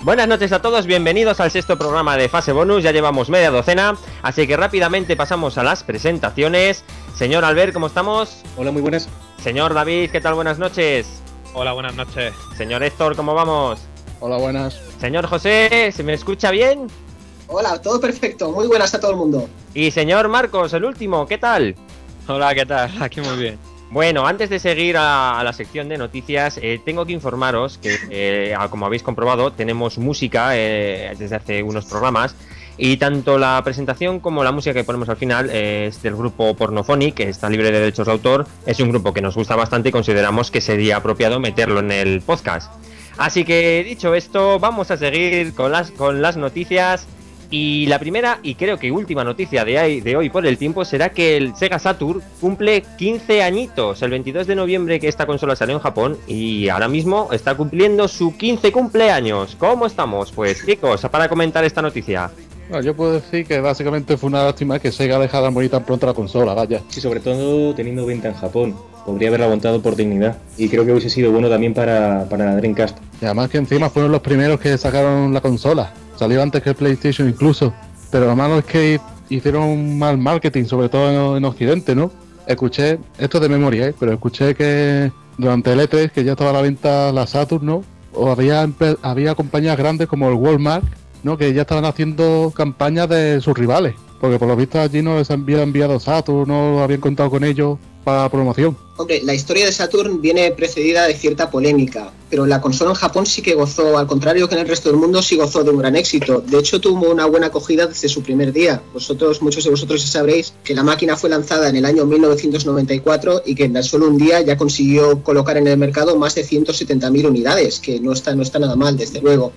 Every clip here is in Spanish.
Buenas noches a todos, bienvenidos al sexto programa de Fase Bonus, ya llevamos media docena, así que rápidamente pasamos a las presentaciones. Señor Albert, ¿cómo estamos? Hola, muy buenas. Señor David, ¿qué tal? Buenas noches. Hola, buenas noches. Señor Héctor, ¿cómo vamos? Hola, buenas. Señor José, ¿se me escucha bien? Hola, todo perfecto, muy buenas a todo el mundo. Y señor Marcos, el último, ¿qué tal? Hola, ¿qué tal? Aquí muy bien. Bueno, antes de seguir a la sección de noticias, tengo que informaros que, como habéis comprobado, tenemos música desde hace unos programas. Y tanto la presentación como la música que ponemos al final es del grupo Pornophonic, que está libre de derechos de autor. Es un grupo que nos gusta bastante y consideramos que sería apropiado meterlo en el podcast. Así que, dicho esto, vamos a seguir con las noticias. Y la primera y creo que última noticia de hoy por el tiempo será que el Sega Saturn cumple 15 añitos. El 22 de noviembre que esta consola salió en Japón y ahora mismo está cumpliendo su 15 cumpleaños. ¿Cómo estamos? Pues chicos, para comentar esta noticia. Bueno, yo puedo decir que básicamente fue una lástima que Sega dejara morir tan pronto la consola, vaya. Sí, sobre todo teniendo venta en Japón. Podría haberla aguantado por dignidad. Y creo que hubiese sido bueno también para Dreamcast. Y además que encima fueron los primeros que sacaron la consola. Salió antes que el PlayStation incluso. Pero lo malo es que hicieron un mal marketing, sobre todo en Occidente, ¿no? Escuché, esto de memoria, pero escuché que durante el E3, que ya estaba a la venta la Saturn, ¿no? O había compañías grandes como el Walmart, ¿no? Que ya estaban haciendo campañas de sus rivales. Porque por lo visto allí no les habían enviado Saturn, no habían contado con ellos para promoción. Hombre, la historia de Saturn viene precedida de cierta polémica, pero la consola en Japón sí que gozó, al contrario que en el resto del mundo, sí gozó de un gran éxito. De hecho, tuvo una buena acogida desde su primer día. Muchos de vosotros ya sabréis que la máquina fue lanzada en el año 1994 y que en solo un día ya consiguió colocar en el mercado más de 170.000 unidades, que no está nada mal, desde luego.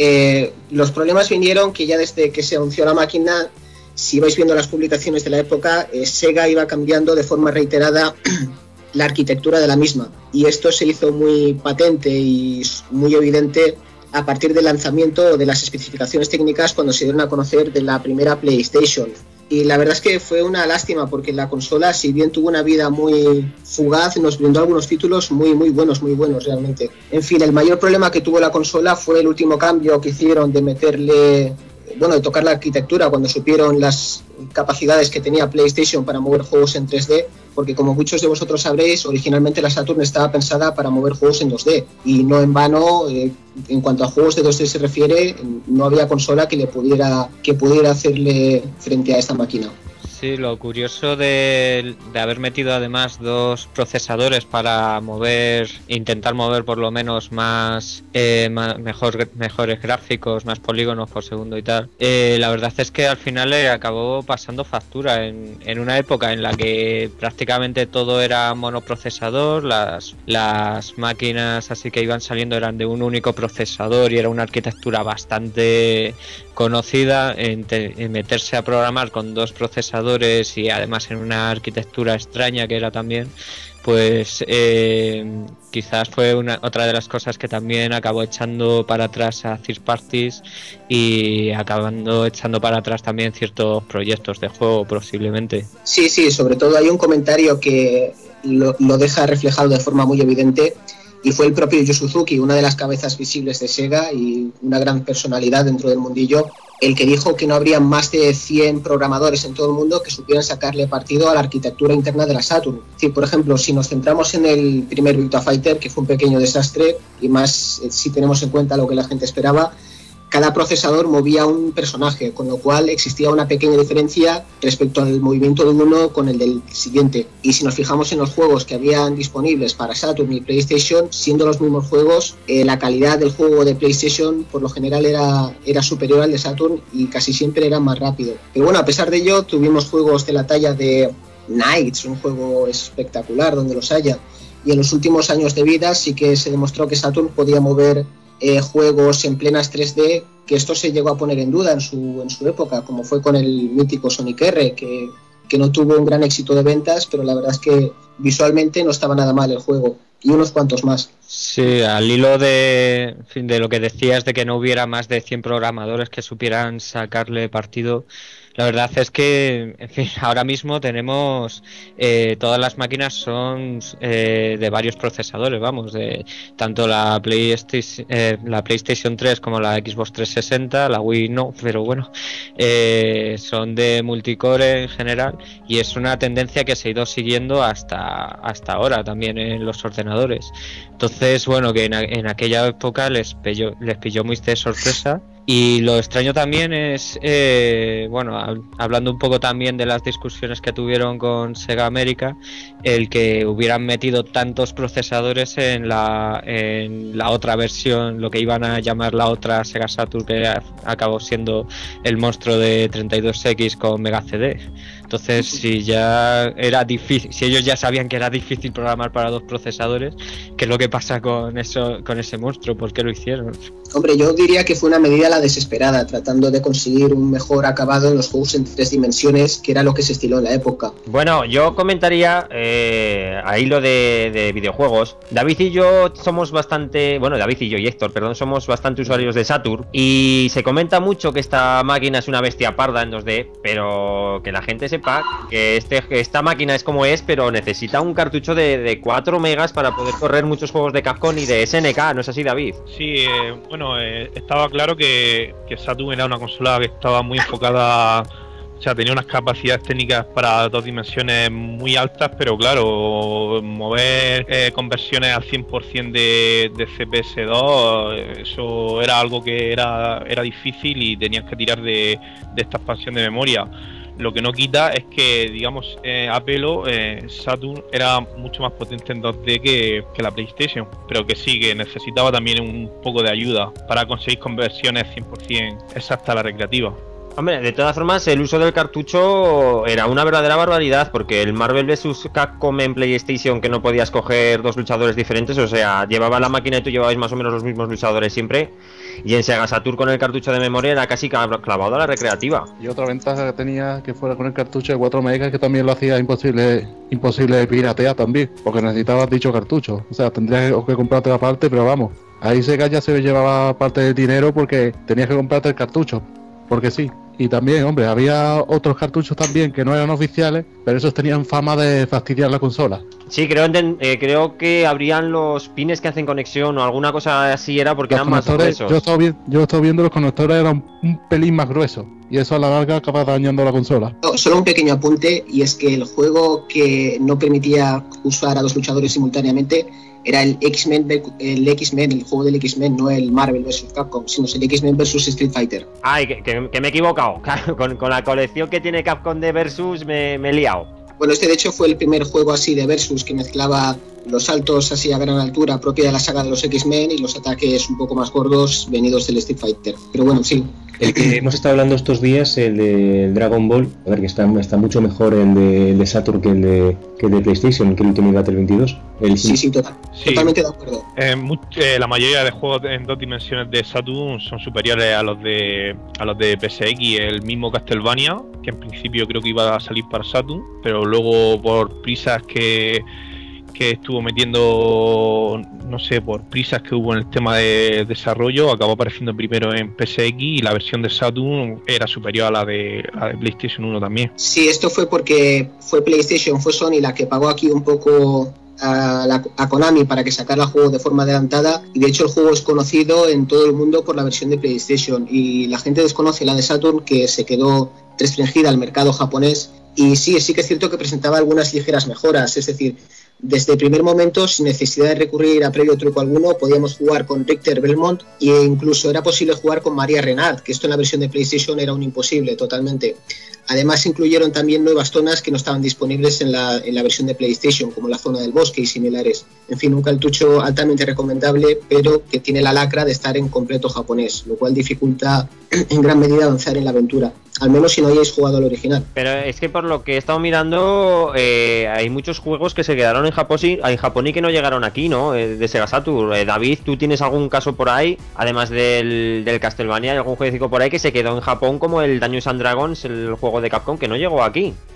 Los problemas vinieron que ya desde que se anunció la máquina, si vais viendo las publicaciones de la época, Sega iba cambiando de forma reiterada la arquitectura de la misma, y esto se hizo muy patente y muy evidente a partir del lanzamiento de las especificaciones técnicas cuando se dieron a conocer de la primera PlayStation. Y la verdad es que fue una lástima porque la consola, si bien tuvo una vida muy fugaz, nos brindó algunos títulos muy buenos realmente. En fin, el mayor problema que tuvo la consola fue el último cambio que hicieron de tocar la arquitectura cuando supieron las capacidades que tenía PlayStation para mover juegos en 3D, porque como muchos de vosotros sabréis, originalmente la Saturn estaba pensada para mover juegos en 2D, y no en vano, en cuanto a juegos de 2D se refiere, no había consola que pudiera hacerle frente a esta máquina. Sí, lo curioso de haber metido además dos procesadores para intentar mover por lo menos mejores gráficos, más polígonos por segundo y tal. La verdad es que al final le acabó pasando factura en una época en la que prácticamente todo era monoprocesador, las máquinas así que iban saliendo eran de un único procesador y era una arquitectura bastante conocida. En meterse a programar con dos procesadores y además en una arquitectura extraña que era también, pues quizás fue otra de las cosas que también acabó echando para atrás a third parties y acabando echando para atrás también ciertos proyectos de juego posiblemente. Sí, sobre todo hay un comentario que lo deja reflejado de forma muy evidente, y fue el propio Yu Suzuki, una de las cabezas visibles de Sega y una gran personalidad dentro del mundillo, el que dijo que no habría más de 100 programadores en todo el mundo que supieran sacarle partido a la arquitectura interna de la Saturn. Es decir, por ejemplo, si nos centramos en el primer Virtua Fighter, que fue un pequeño desastre, y más si tenemos en cuenta lo que la gente esperaba, cada procesador movía un personaje, con lo cual existía una pequeña diferencia respecto al movimiento de uno con el del siguiente. Y si nos fijamos en los juegos que habían disponibles para Saturn y PlayStation, siendo los mismos juegos, la calidad del juego de PlayStation por lo general era superior al de Saturn y casi siempre era más rápido. Pero bueno, a pesar de ello, tuvimos juegos de la talla de Knights, un juego espectacular donde los haya. Y en los últimos años de vida sí que se demostró que Saturn podía mover juegos en plenas 3D, que esto se llegó a poner en duda en su época, como fue con el mítico Sonic R, que no tuvo un gran éxito de ventas, pero la verdad es que visualmente no estaba nada mal el juego, y unos cuantos más. Sí, al hilo de lo que decías de que no hubiera más de 100 programadores que supieran sacarle partido, La verdad es que, en fin, ahora mismo tenemos todas las máquinas son de varios procesadores, vamos, de tanto la PlayStation 3 como la Xbox 360, la Wii no, pero bueno, son de multicore en general y es una tendencia que se ha ido siguiendo hasta ahora también en los ordenadores. Entonces, bueno, que en aquella época les pilló muy de sorpresa. Y lo extraño también es, bueno, hablando un poco también de las discusiones que tuvieron con Sega América, el que hubieran metido tantos procesadores en la otra versión, lo que iban a llamar la otra Sega Saturn, que acabó siendo el monstruo de 32X con Mega CD. Entonces, si ya era difícil, si ellos ya sabían que era difícil programar para dos procesadores, ¿qué es lo que pasa con ese monstruo? ¿Por qué lo hicieron? Hombre, yo diría que fue una medida a la desesperada, tratando de conseguir un mejor acabado en los juegos en 3 dimensiones, que era lo que se estiló en la época. Bueno, yo comentaría a hilo de videojuegos. David y yo somos bastante, bueno, David y yo y Héctor, perdón, somos bastante usuarios de Saturn y se comenta mucho que esta máquina es una bestia parda en 2D, pero que la gente sepa que esta máquina es como es, pero necesita un cartucho de 4 megas para poder correr muchos juegos de Capcom y de SNK, ¿no es así, David? Sí, bueno, estaba claro que Saturn era una consola que estaba muy enfocada, o sea, tenía unas capacidades técnicas para 2 dimensiones muy altas, pero claro, mover conversiones al 100% de CPS2, eso era algo que era difícil y tenías que tirar de esta expansión de memoria. Lo que no quita es que, digamos, a pelo, Saturn era mucho más potente en 2D que la PlayStation, pero que sí, que necesitaba también un poco de ayuda para conseguir conversiones 100% exactas a la recreativa. Hombre, de todas formas, el uso del cartucho era una verdadera barbaridad, porque el Marvel vs. Capcom en PlayStation, que no podías coger 2 luchadores diferentes, o sea, llevaba la máquina y tú llevabais más o menos los mismos luchadores siempre, y en Sega Saturn con el cartucho de memoria era casi clavado a la recreativa. Y otra ventaja que tenía que fuera con el cartucho de 4 megas, que también lo hacía imposible de piratear también, porque necesitabas dicho cartucho, o sea, tendrías que comprarte la parte, pero vamos, ahí Sega ya se llevaba parte del dinero porque tenías que comprarte el cartucho, porque sí. Y también, hombre, había otros cartuchos también que no eran oficiales, pero esos tenían fama de fastidiar la consola. Sí, creo que habrían los pines que hacen conexión o alguna cosa así era porque eran más gruesos. Yo he estado viendo los conectores eran un pelín más gruesos y eso a la larga acaba dañando la consola. Solo un pequeño apunte, y es que el juego que no permitía usar a 2 luchadores simultáneamente era el X-Men, el juego del X-Men, no el Marvel vs. Capcom, sino el X-Men vs. Street Fighter. Ay, que me he equivocado. Con la colección que tiene Capcom de Versus me he liado. Bueno, este de hecho fue el primer juego así de Versus que mezclaba los saltos así a gran altura propia de la saga de los X-Men y los ataques un poco más gordos venidos del Street Fighter. Pero bueno, sí. El que hemos estado hablando estos días, el de Dragon Ball, a ver, que está mucho mejor el de Saturn que el de PlayStation, que el Ultimate Battle 22. Sí, totalmente de acuerdo. La mayoría de juegos en 2 dimensiones de Saturn son superiores a los de PSX. El mismo Castlevania, que en principio creo que iba a salir para Saturn, pero luego por prisas que estuvo metiendo, no sé, por prisas que hubo en el tema de desarrollo, acabó apareciendo primero en PSX y la versión de Saturn era superior a la de PlayStation 1 también. Sí, esto fue porque fue Sony la que pagó aquí un poco a Konami para que sacara el juego de forma adelantada, y de hecho el juego es conocido en todo el mundo por la versión de PlayStation y la gente desconoce la de Saturn, que se quedó restringida al mercado japonés. Y sí que es cierto que presentaba algunas ligeras mejoras, es decir, desde el primer momento, sin necesidad de recurrir a previo truco alguno, podíamos jugar con Richter Belmont e incluso era posible jugar con María Renard, que esto en la versión de PlayStation era un imposible totalmente. Además incluyeron también nuevas zonas que no estaban disponibles en la versión de PlayStation, como la zona del bosque y similares. En fin, un cartucho altamente recomendable, pero que tiene la lacra de estar en completo japonés, lo cual dificulta en gran medida avanzar en la aventura, al menos si no hayáis jugado al original. Pero es que por lo que he estado mirando, hay muchos juegos que se quedaron en Japón y que no llegaron aquí, ¿no? De Sega Saturn. David, ¿tú tienes algún caso por ahí? Además del Castlevania, ¿hay algún jueguecito por ahí que se quedó en Japón, como el Dungeons and Dragons, el juego de Capcom, que no llegó aquí?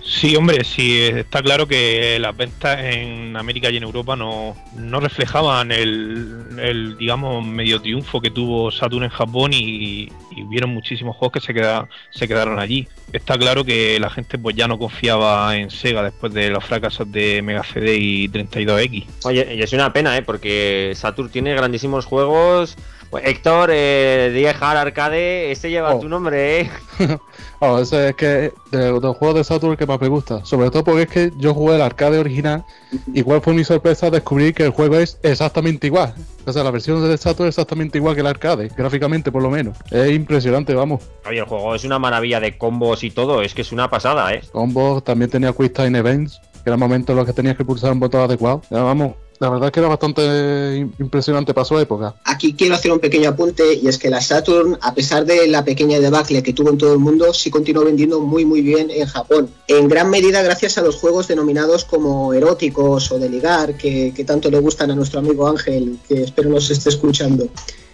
Sí, hombre, sí, está claro que las ventas en América y en Europa no reflejaban el digamos, medio triunfo que tuvo Saturn en Japón y hubieron muchísimos juegos que se quedaron allí. Está claro que la gente pues ya no confiaba en Sega después de los fracasos de Mega CD y 32X. Oye, y es una pena, porque Saturn tiene grandísimos juegos. Pues Héctor, Die Hard Arcade, este lleva tu nombre, Ese es que de los juegos de Saturn que más me gusta, sobre todo porque es que yo jugué el arcade original y cuál fue mi sorpresa descubrir que el juego es exactamente igual. O sea, la versión de Saturn es exactamente igual que el arcade, gráficamente por lo menos. Es impresionante, vamos. Oye, el juego es una maravilla de combos y todo, es que es una pasada, Combos, también tenía Quick Time Events, que eran momentos en los que tenías que pulsar un botón adecuado. Ya, vamos. La verdad es que era bastante impresionante para su época. Aquí quiero hacer un pequeño apunte, y es que la Saturn, a pesar de la pequeña debacle que tuvo en todo el mundo, sí continuó vendiendo muy muy bien en Japón. En gran medida gracias a los juegos denominados como eróticos o de ligar, que tanto le gustan a nuestro amigo Ángel, que espero nos esté escuchando.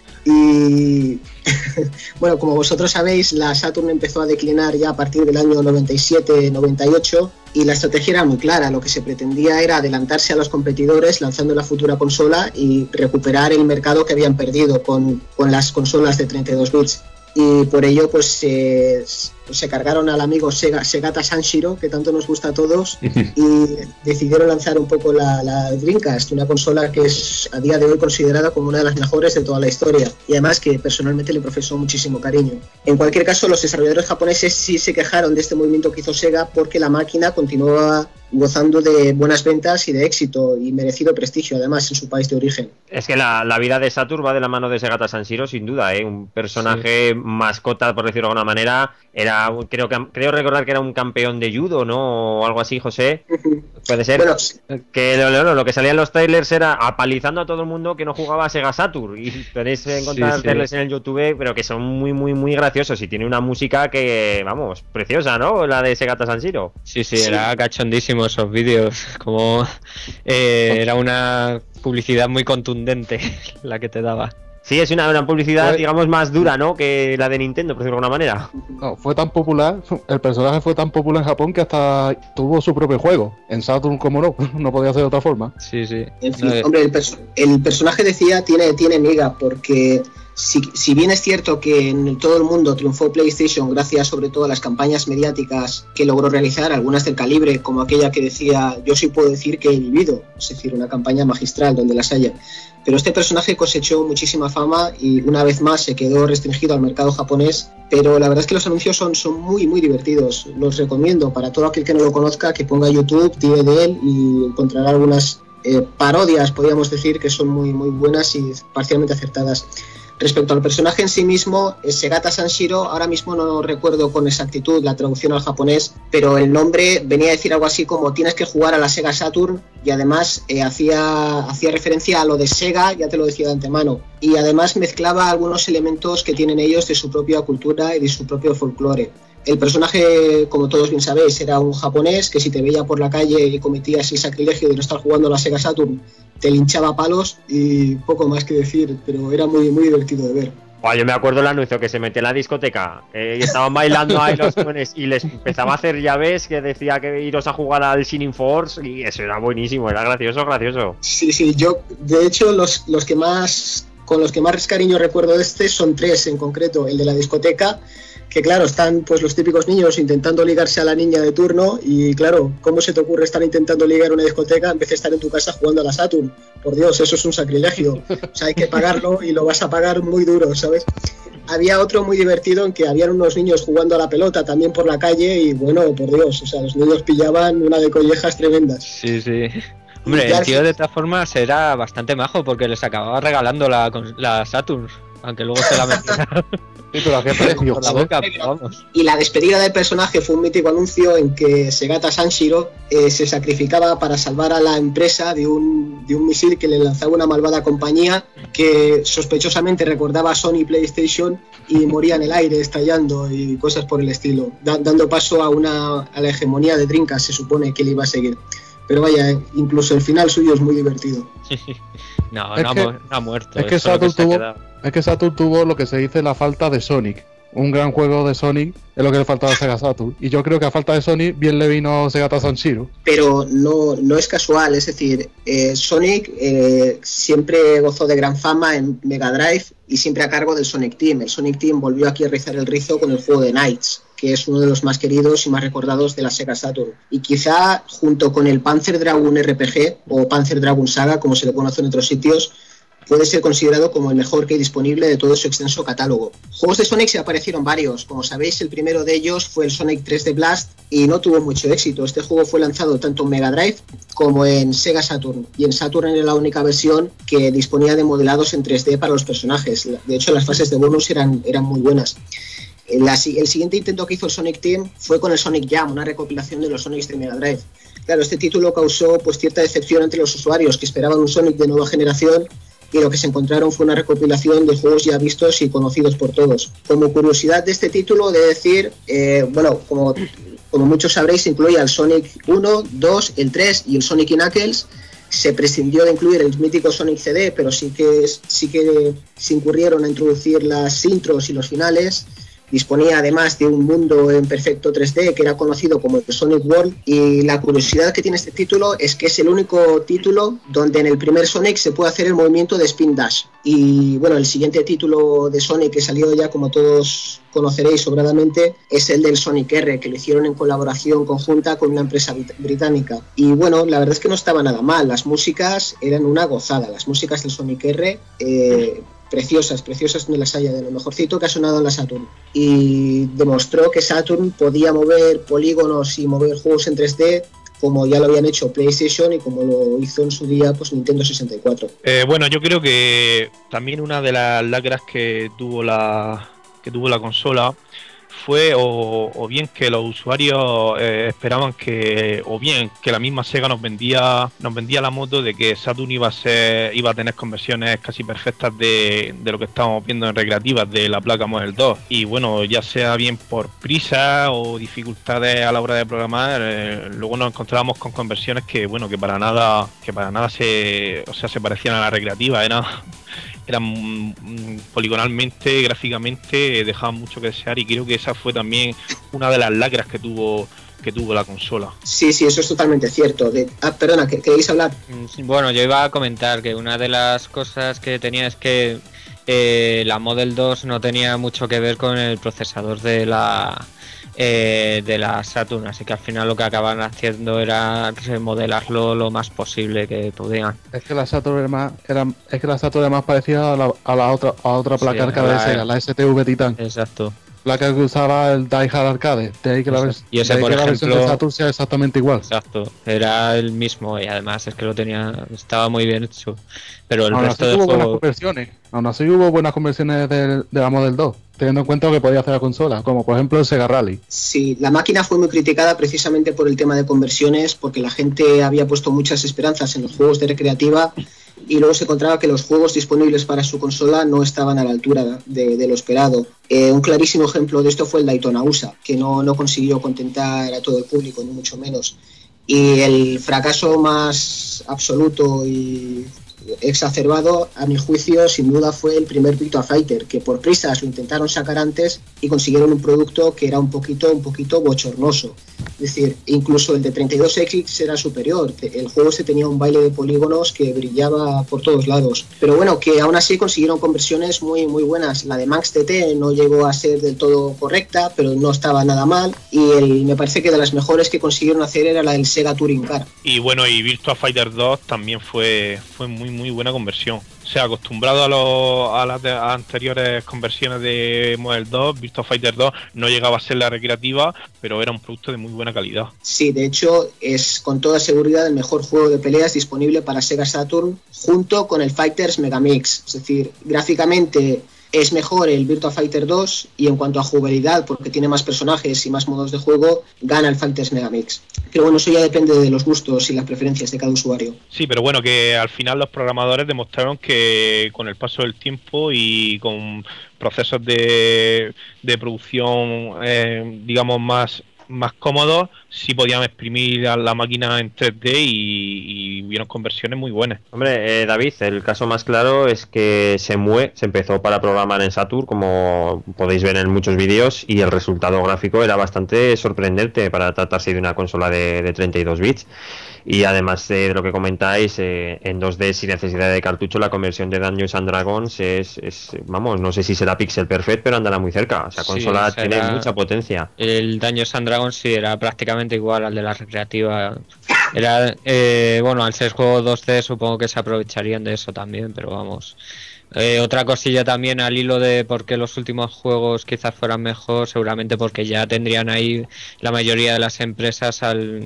Y bueno, como vosotros sabéis, la Saturn empezó a declinar ya a partir del año 97-98 y la estrategia era muy clara. Lo que se pretendía era adelantarse a los competidores lanzando la futura consola y recuperar el mercado que habían perdido con las consolas de 32 bits. Y por ello pues se cargaron al amigo Segata Sanshiro, que tanto nos gusta a todos, y decidieron lanzar un poco la Dreamcast, una consola que es a día de hoy considerada como una de las mejores de toda la historia, y además que personalmente le profesó muchísimo cariño. En cualquier caso, los desarrolladores japoneses sí se quejaron de este movimiento que hizo Sega porque la máquina continuaba gozando de buenas ventas y de éxito y merecido prestigio además en su país de origen. Es que la vida de Saturn va de la mano de Segata Sanshiro sin duda, un personaje mascota, por decirlo de alguna manera. Creo recordar que era un campeón de judo, ¿no? O algo así, José. Puede ser. Bueno, que lo que salía en los trailers era apalizando a todo el mundo que no jugaba a Sega Saturn, y podéis encontrar trailers en el YouTube, pero que son muy muy muy graciosos, y tiene una música que, vamos, preciosa, ¿no? La de Segata Sanshiro. Sí, era cachondísimo esos vídeos, como era una publicidad muy contundente la que te daba. Sí, es una publicidad, digamos, más dura, ¿no? Que la de Nintendo, por decirlo de alguna manera. No, fue tan popular, el personaje fue tan popular en Japón que hasta tuvo su propio juego. En Saturn, como no podía ser de otra forma. Sí. En fin, hombre, el personaje decía tiene miga, porque si bien es cierto que en todo el mundo triunfó PlayStation gracias sobre todo a las campañas mediáticas que logró realizar, algunas del calibre, como aquella que decía yo sí puedo decir que he vivido, es decir, una campaña magistral donde las haya. Pero este personaje cosechó muchísima fama y una vez más se quedó restringido al mercado japonés, pero la verdad es que los anuncios son muy muy divertidos. Los recomiendo para todo aquel que no lo conozca, que ponga YouTube, tire de él y encontrará algunas parodias, podríamos decir, que son muy muy buenas y parcialmente acertadas. Respecto al personaje en sí mismo, Segata Sanshiro, ahora mismo no recuerdo con exactitud la traducción al japonés, pero el nombre venía a decir algo así como tienes que jugar a la Sega Saturn, y además hacía referencia a lo de Sega, ya te lo decía de antemano, y además mezclaba algunos elementos que tienen ellos de su propia cultura y de su propio folclore. El personaje, como todos bien sabéis, era un japonés que si te veía por la calle y cometías el sacrilegio de no estar jugando a la Sega Saturn, te linchaba a palos, y poco más que decir, pero era muy muy divertido de ver. Yo me acuerdo el anuncio que se metía en la discoteca y estaban bailando ahí los jóvenes y les empezaba a hacer llaves que decía que iros a jugar al Shining Force, y eso era buenísimo, era gracioso. Sí, yo de hecho con los que más cariño recuerdo son tres en concreto. El de la discoteca, que claro, están pues los típicos niños intentando ligarse a la niña de turno, y claro, ¿cómo se te ocurre estar intentando ligar una discoteca en vez de estar en tu casa jugando a la Saturn? Por Dios, eso es un sacrilegio. O sea, hay que pagarlo y lo vas a pagar muy duro, ¿sabes? Había otro muy divertido en que habían unos niños jugando a la pelota también por la calle, y bueno, por Dios, o sea, los niños pillaban una de collejas tremendas. Sí. Hombre, el tío de todas formas era bastante majo porque les acababa regalando la Saturn, aunque luego se la metía. Por la boca, vamos. Y la despedida del personaje fue un mítico anuncio en que Segata Sanshiro se sacrificaba para salvar a la empresa de un misil que le lanzaba una malvada compañía que sospechosamente recordaba a Sony PlayStation, y moría en el aire estallando y cosas por el estilo, dando paso a la hegemonía de Dreamcast, se supone que le iba a seguir. Pero vaya, incluso el final suyo es muy divertido. No ha muerto. Es que Saturn tuvo lo que se dice la falta de Sonic. un gran juego de Sonic es lo que le faltaba a Sega Saturn. Y yo creo que a falta de Sonic bien le vino Sega Sanshiro. Pero no es casual, es decir, Sonic siempre gozó de gran fama en Mega Drive y siempre a cargo del Sonic Team. El Sonic Team volvió aquí a rizar el rizo con el juego de Knights, que es uno de los más queridos y más recordados de la Sega Saturn. Y quizá junto con el Panzer Dragoon RPG o Panzer Dragoon Saga, como se le conoce en otros sitios, puede ser considerado como el mejor que hay disponible de todo su extenso catálogo. Juegos de Sonic se aparecieron varios. Como sabéis, el primero de ellos fue el Sonic 3D Blast y no tuvo mucho éxito. Este juego fue lanzado tanto en Mega Drive como en Sega Saturn. Y en Saturn era la única versión que disponía de modelados en 3D para los personajes. De hecho, las fases de bonus eran muy buenas. El siguiente intento que hizo el Sonic Team fue con el Sonic Jam, una recopilación de los Sonics de Mega Drive. Claro, este título causó pues cierta decepción entre los usuarios que esperaban un Sonic de nueva generación, y lo que se encontraron fue una recopilación de juegos ya vistos y conocidos por todos. Como curiosidad de este título, de decir, como muchos sabréis, incluía el Sonic 1, 2, el 3 y el Sonic Knuckles. Se prescindió de incluir el mítico Sonic CD, pero sí que se incurrieron a introducir las intros y los finales. Disponía además de un mundo en perfecto 3D que era conocido como el Sonic World, y la curiosidad que tiene este título es que es el único título donde en el primer Sonic se puede hacer el movimiento de Spin Dash. Y bueno, el siguiente título de Sonic que salió ya, como todos conoceréis sobradamente, es el del Sonic R, que lo hicieron en colaboración conjunta con una empresa británica. Y bueno, la verdad es que no estaba nada mal, las músicas eran una gozada, las músicas del Sonic R, preciosas donde las haya, de lo mejorcito que ha sonado en la Saturn, y demostró que Saturn podía mover polígonos y mover juegos en 3D como ya lo habían hecho PlayStation y como lo hizo en su día pues Nintendo 64. Bueno, yo creo que también una de las lacras que tuvo la consola fue o bien que los usuarios esperaban que la misma Sega nos vendía la moto de que Saturn iba a tener conversiones casi perfectas de lo que estábamos viendo en recreativas de la placa Model 2, y bueno, ya sea bien por prisa o dificultades a la hora de programar, luego nos encontrábamos con conversiones que para nada se parecían a la recreativa. Eran poligonalmente, gráficamente, dejaban mucho que desear, y creo que esa fue también una de las lacras que tuvo la consola. Sí, eso es totalmente cierto. Perdona, ¿queréis hablar? Bueno, yo iba a comentar que una de las cosas que tenía es que la Model 2 no tenía mucho que ver con el procesador de la Saturn, así que al final lo que acaban haciendo era remodelarlo lo más posible que podían. Es que la Saturn era más parecida a la otra placa arcade de Sega, la STV Titan. Exacto. Placa que usaba el Die Hard Arcade, de ahí que la versión de Saturn sea exactamente igual. Exacto, era el mismo, y además es que estaba muy bien hecho. Pero el aún resto así de hubo juegos... buenas conversiones. Aún así hubo buenas conversiones de la Model 2, teniendo en cuenta lo que podía hacer la consola, como por ejemplo el Sega Rally. Sí, la máquina fue muy criticada precisamente por el tema de conversiones, porque la gente había puesto muchas esperanzas en los juegos de recreativa y luego se encontraba que los juegos disponibles para su consola no estaban a la altura de lo esperado. Un clarísimo ejemplo de esto fue el Daytona USA, que no consiguió contentar a todo el público, ni mucho menos. Y el fracaso más absoluto y exacerbado, a mi juicio, sin duda fue el primer Virtua Fighter, que por prisas lo intentaron sacar antes y consiguieron un producto que era un poquito bochornoso. Es decir, incluso el de 32X era superior. El juego tenía un baile de polígonos que brillaba por todos lados. Pero bueno, que aún así consiguieron conversiones muy buenas. La de Max TT no llegó a ser del todo correcta, pero no estaba nada mal. Y me parece que de las mejores que consiguieron hacer era la del Sega Touring Car. Y bueno, y Virtua Fighter 2 también fue muy buena conversión. O sea, acostumbrado a las anteriores conversiones de Model 2, Virtua Fighter 2 no llegaba a ser la recreativa, pero era un producto de muy buena calidad. Sí, de hecho es con toda seguridad el mejor juego de peleas disponible para Sega Saturn, junto con el Fighters Megamix. Es decir, gráficamente es mejor el Virtua Fighter 2, y en cuanto a jugabilidad, porque tiene más personajes y más modos de juego, gana el Fighters Megamix. Pero bueno, eso ya depende de los gustos y las preferencias de cada usuario. Sí, pero bueno, que al final los programadores demostraron que con el paso del tiempo y con procesos de producción, digamos, más cómodos, sí podían exprimir a la máquina en 3D y hubieron conversiones muy buenas. Hombre, David, el caso más claro es que Shenmue se empezó para programar en Saturn, como podéis ver en muchos vídeos, y el resultado gráfico era bastante sorprendente para tratarse de una consola de 32 bits. Y además de lo que comentáis, en 2D sin necesidad de cartucho, la conversión de Dungeons and Dragons es vamos, no sé si será pixel perfect, pero andará muy cerca. O sea, consola tiene mucha potencia. El Dungeons and Dragons sí era prácticamente igual al de la recreativa. Era, bueno, al ser juego 2D supongo que se aprovecharían de eso también, pero vamos. Otra cosilla también al hilo de por qué los últimos juegos quizás fueran mejor, seguramente porque ya tendrían ahí la mayoría de las empresas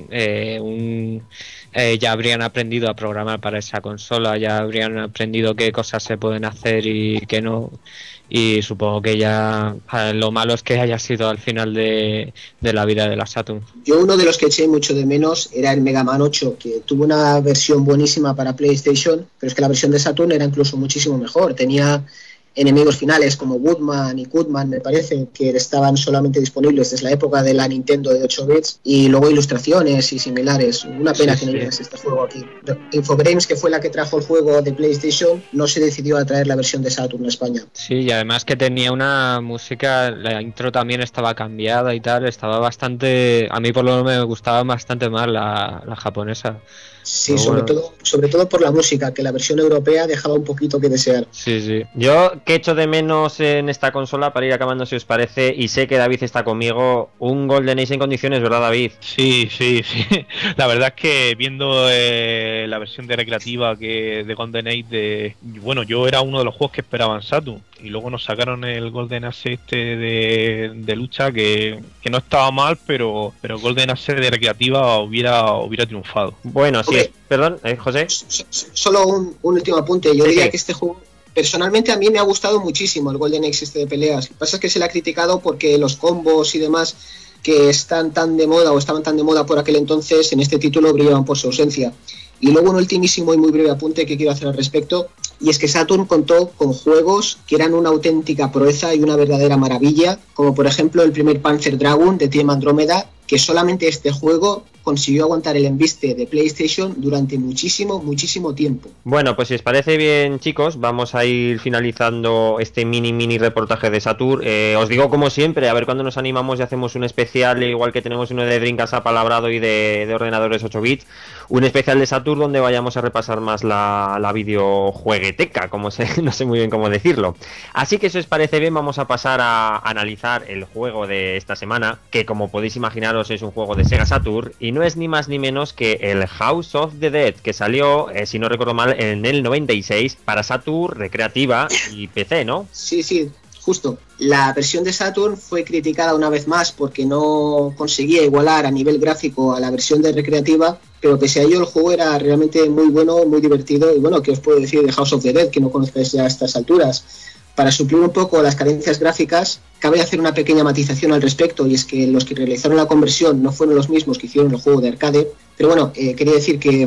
ya habrían aprendido a programar para esa consola, ya habrían aprendido qué cosas se pueden hacer y qué no, y supongo que ya lo malo es que haya sido al final de la vida de la Saturn. Yo uno de los que eché mucho de menos era el Mega Man 8, que tuvo una versión buenísima para PlayStation, pero es que la versión de Saturn era incluso muchísimo mejor. Tenía enemigos finales como Woodman y Goodman, me parece, que estaban solamente disponibles desde la época de la Nintendo de 8 bits, y luego ilustraciones y similares. Una pena que no llegase este juego aquí. Infogrames, que fue la que trajo el juego de PlayStation, no se decidió a traer la versión de Saturn a España. Sí, y además que tenía una música, la intro también estaba cambiada y tal, estaba bastante, a mí por lo menos me gustaba bastante más la japonesa. Sí, sobre todo por la música, que la versión europea dejaba un poquito que desear. Sí, sí. Yo que echo de menos en esta consola, para ir acabando si os parece, y sé que David está conmigo, un Golden Ace en condiciones, ¿verdad, David? Sí. La verdad es que viendo la versión de recreativa de Golden Ace, bueno, yo era uno de los juegos que esperaban Saturn, y luego nos sacaron el Golden Ace de lucha que no estaba mal, pero Golden Ace de recreativa hubiera triunfado. Bueno, sí. Okay. Perdón, José. Solo un último apunte. Yo diría que este juego, personalmente a mí me ha gustado muchísimo el Golden Axe de peleas. Lo que pasa es que se le ha criticado porque los combos y demás que están tan de moda o estaban tan de moda por aquel entonces, en este título brillaban por su ausencia. Y luego un ultimísimo y muy breve apunte que quiero hacer al respecto, y es que Saturn contó con juegos que eran una auténtica proeza y una verdadera maravilla, como por ejemplo el primer Panzer Dragoon de Team Andrómeda, que solamente este juego consiguió aguantar el embiste de PlayStation durante muchísimo tiempo. Bueno, pues si os parece bien, chicos, vamos a ir finalizando este mini reportaje de Saturn. Os digo como siempre, a ver cuándo nos animamos y hacemos un especial, igual que tenemos uno de Dreamcast apalabrado y de ordenadores 8 bits, un especial de Saturn donde vayamos a repasar más la videojuegueteca, no sé muy bien cómo decirlo. Así que si os parece bien, vamos a pasar a analizar el juego de esta semana, que como podéis imaginaros es un juego de Sega Saturn, y no es ni más ni menos que el House of the Dead, que salió, si no recuerdo mal, en el 96 para Saturn, recreativa y PC, ¿no? Sí, justo. La versión de Saturn fue criticada una vez más porque no conseguía igualar a nivel gráfico a la versión de recreativa, pero pese a ello el juego era realmente muy bueno, muy divertido, y bueno, ¿qué os puedo decir de House of the Dead, que no conozcáis ya a estas alturas? Para suplir un poco las carencias gráficas, cabe hacer una pequeña matización al respecto, y es que los que realizaron la conversión no fueron los mismos que hicieron el juego de arcade, pero bueno, quería decir que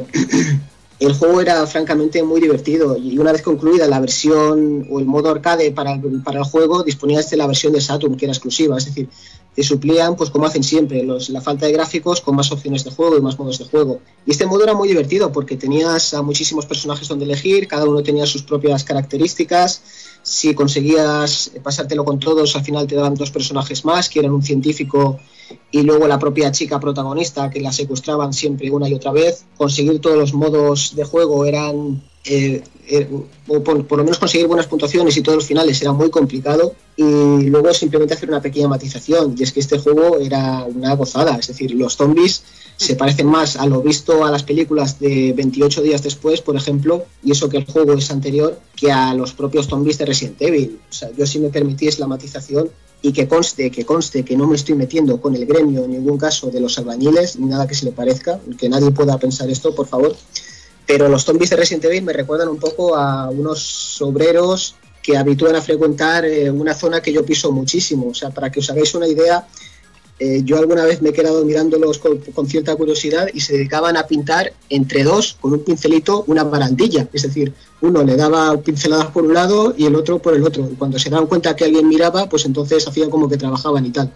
el juego era francamente muy divertido, y una vez concluida la versión o el modo arcade para el juego, disponías de la versión de Saturn, que era exclusiva, es decir, te suplían, pues como hacen siempre, la falta de gráficos con más opciones de juego y más modos de juego. Y este modo era muy divertido porque tenías a muchísimos personajes donde elegir, cada uno tenía sus propias características. Si conseguías pasártelo con todos, al final te daban 2 personajes más, que eran un científico y luego la propia chica protagonista, que la secuestraban siempre una y otra vez. Conseguir todos los modos de juego eran... o por lo menos conseguir buenas puntuaciones y todos los finales era muy complicado. Y luego simplemente hacer una pequeña matización, y es que este juego era una gozada, es decir, los zombies se parecen más a lo visto a las películas de 28 días después, por ejemplo, y eso que el juego es anterior, que a los propios zombies de Resident Evil. O sea, yo, si me permitís la matización, y que conste que no me estoy metiendo con el gremio en ningún caso de los albañiles, ni nada que se le parezca, que nadie pueda pensar esto, por favor, pero los zombies de Resident Evil me recuerdan un poco a unos obreros que habitúan a frecuentar una zona que yo piso muchísimo. O sea, para que os hagáis una idea, yo alguna vez me he quedado mirándolos con cierta curiosidad, y se dedicaban a pintar entre dos, con un pincelito, una barandilla. Es decir, uno le daba pinceladas por un lado y el otro por el otro. Y cuando se daban cuenta que alguien miraba, pues entonces hacían como que trabajaban y tal.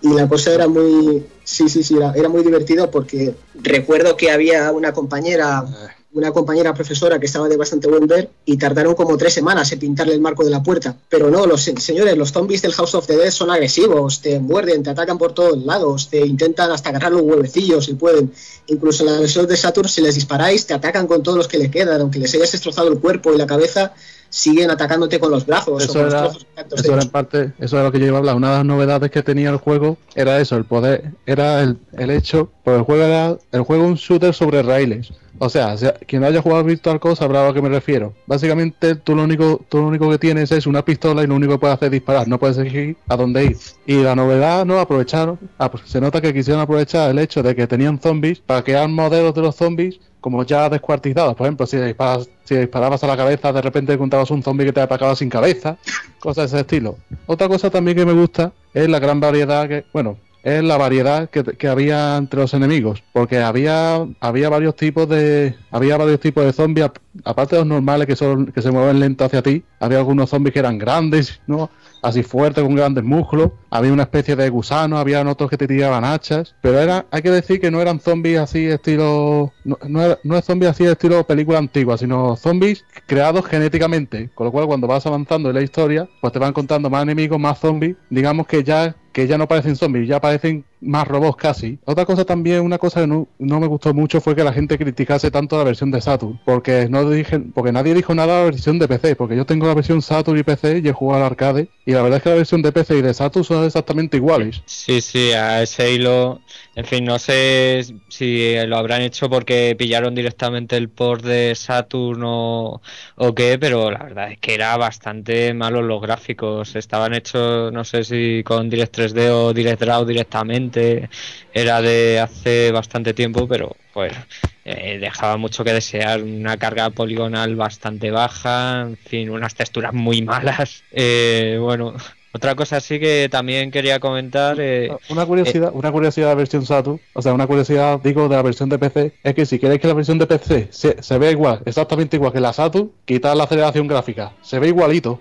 y la cosa era muy... Sí, era muy divertido porque recuerdo que había una compañera profesora que estaba de bastante buen ver y tardaron como 3 semanas en pintarle el marco de la puerta. Pero no, señores, los zombies del House of the Dead son agresivos, te muerden, te atacan por todos lados, te intentan hasta agarrar los huevecillos si pueden. Incluso en la versión de Saturn, si les disparáis, te atacan con todos los que le quedan, aunque les hayas destrozado el cuerpo y la cabeza, siguen atacándote con los brazos. Eso era en parte, eso era lo que yo iba a hablar. Una de las novedades que tenía el juego era eso, el poder, era el hecho, pues el juego era un shooter sobre raíles. O sea, quien haya jugado Virtual Code sabrá a lo que me refiero. Básicamente tú lo único que tienes es una pistola y lo único que puedes hacer es disparar, no puedes elegir a dónde ir. Y la novedad, ¿no? Aprovecharon, pues se nota que quisieron aprovechar el hecho de que tenían zombies para crear modelos de los zombies como ya descuartizados. Por ejemplo, si disparabas a la cabeza, de repente encontrabas un zombie que te atacaba sin cabeza, cosas de ese estilo. Otra cosa también que me gusta es la gran variedad es la variedad que había entre los enemigos, porque había varios tipos de zombies, aparte de los normales que se mueven lento hacia ti. Había algunos zombies que eran grandes, ¿no? Así fuertes, con grandes músculos. Había una especie de gusano, había otros que te tiraban hachas, pero hay que decir que no eran zombies así estilo, no es zombies así estilo película antigua, sino zombies creados genéticamente, con lo cual cuando vas avanzando en la historia, pues te van encontrando más enemigos, más zombies, digamos que ya no parecen zombies, ya parecen más robots casi. Otra cosa también, una cosa que no me gustó mucho fue que la gente criticase tanto la versión de Saturn, porque nadie dijo nada de la versión de PC, porque yo tengo la versión Saturn y PC y he jugado al arcade, y la verdad es que la versión de PC y de Saturn son exactamente iguales. Sí, a ese hilo, en fin, no sé si lo habrán hecho porque pillaron directamente el port de Saturn o qué, pero la verdad es que era bastante malos los gráficos. Estaban hechos, no sé si con Direct 3D o Direct Draw directamente, era de hace bastante tiempo, pero bueno, dejaba mucho que desear, una carga poligonal bastante baja, en fin, unas texturas muy malas. Bueno, otra cosa sí que también quería comentar, una curiosidad de la versión Saturn, o sea, una curiosidad digo de la versión de PC, es que si queréis que la versión de PC se vea igual, exactamente igual que la Saturn, quitar la aceleración gráfica, se ve igualito.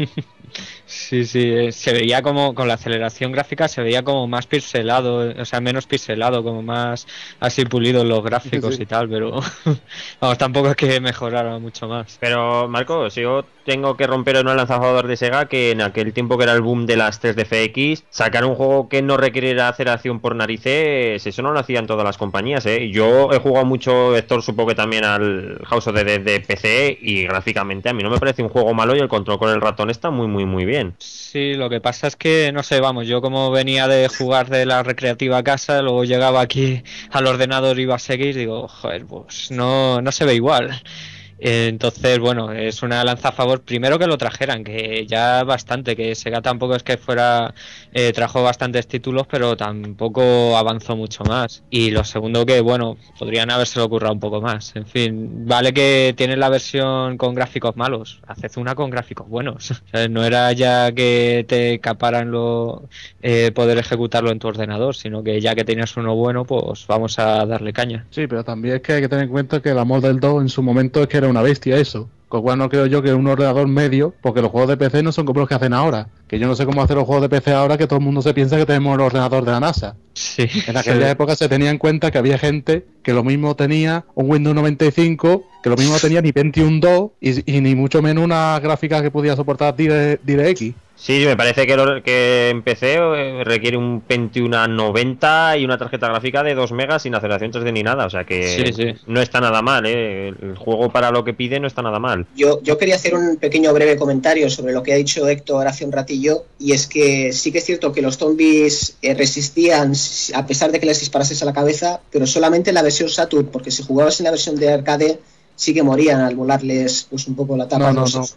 Sí, se veía como con la aceleración gráfica, se veía como más pixelado, o sea, menos pixelado, como más así pulido los gráficos y tal, pero vamos, tampoco es que mejorara mucho más. Pero Marcos, yo tengo que romper en un lanzador de Sega que en aquel tiempo que era el boom de las 3DFX, sacar un juego que no requiriera aceleración por narices, eso no lo hacían todas las compañías, ¿eh? Yo he jugado mucho, Héctor supongo que también al House of the Dead de PC, y gráficamente a mí no me parece un juego malo y el control con el ratón está muy bien. Sí, lo que pasa es que, no sé, vamos, yo como venía de jugar de la recreativa a casa, luego llegaba aquí al ordenador y iba a seguir, digo, joder, pues no se ve igual. Entonces, bueno, es una lanza a favor, primero que lo trajeran, que ya bastante, que Sega tampoco es que fuera, trajo bastantes títulos, pero tampoco avanzó mucho más. Y lo segundo que, bueno, podrían habérselo currado un poco más. En fin, vale que tienen la versión con gráficos malos, haced una con gráficos buenos. O sea, no era ya que te caparan poder ejecutarlo en tu ordenador, sino que ya que tenías uno bueno, pues vamos a darle caña. Sí, pero también es que hay que tener en cuenta que la Model 2 en su momento es que era una bestia eso. Con lo cual no creo yo que un ordenador medio, porque los juegos de PC no son como los que hacen ahora. Que yo no sé cómo hacer los juegos de PC ahora, que todo el mundo se piensa que tenemos el ordenador de la NASA. Sí. En aquella época se tenía en cuenta que había gente que lo mismo tenía un Windows 95, que lo mismo tenía ni Pentium 2 y ni mucho menos una gráfica que pudiera soportar DirectX. Sí, me parece que en PC requiere un Pentium a 90 y una tarjeta gráfica de 2 megas sin aceleración 3D ni nada, o sea que no está nada mal, ¿eh? El juego para lo que pide no está nada mal. Yo quería hacer un pequeño breve comentario sobre lo que ha dicho Héctor hace un ratillo, y es que sí que es cierto que los zombies resistían a pesar de que les disparases a la cabeza, pero solamente en la versión Saturn, porque si jugabas en la versión de arcade sí que morían al volarles pues un poco la tapa.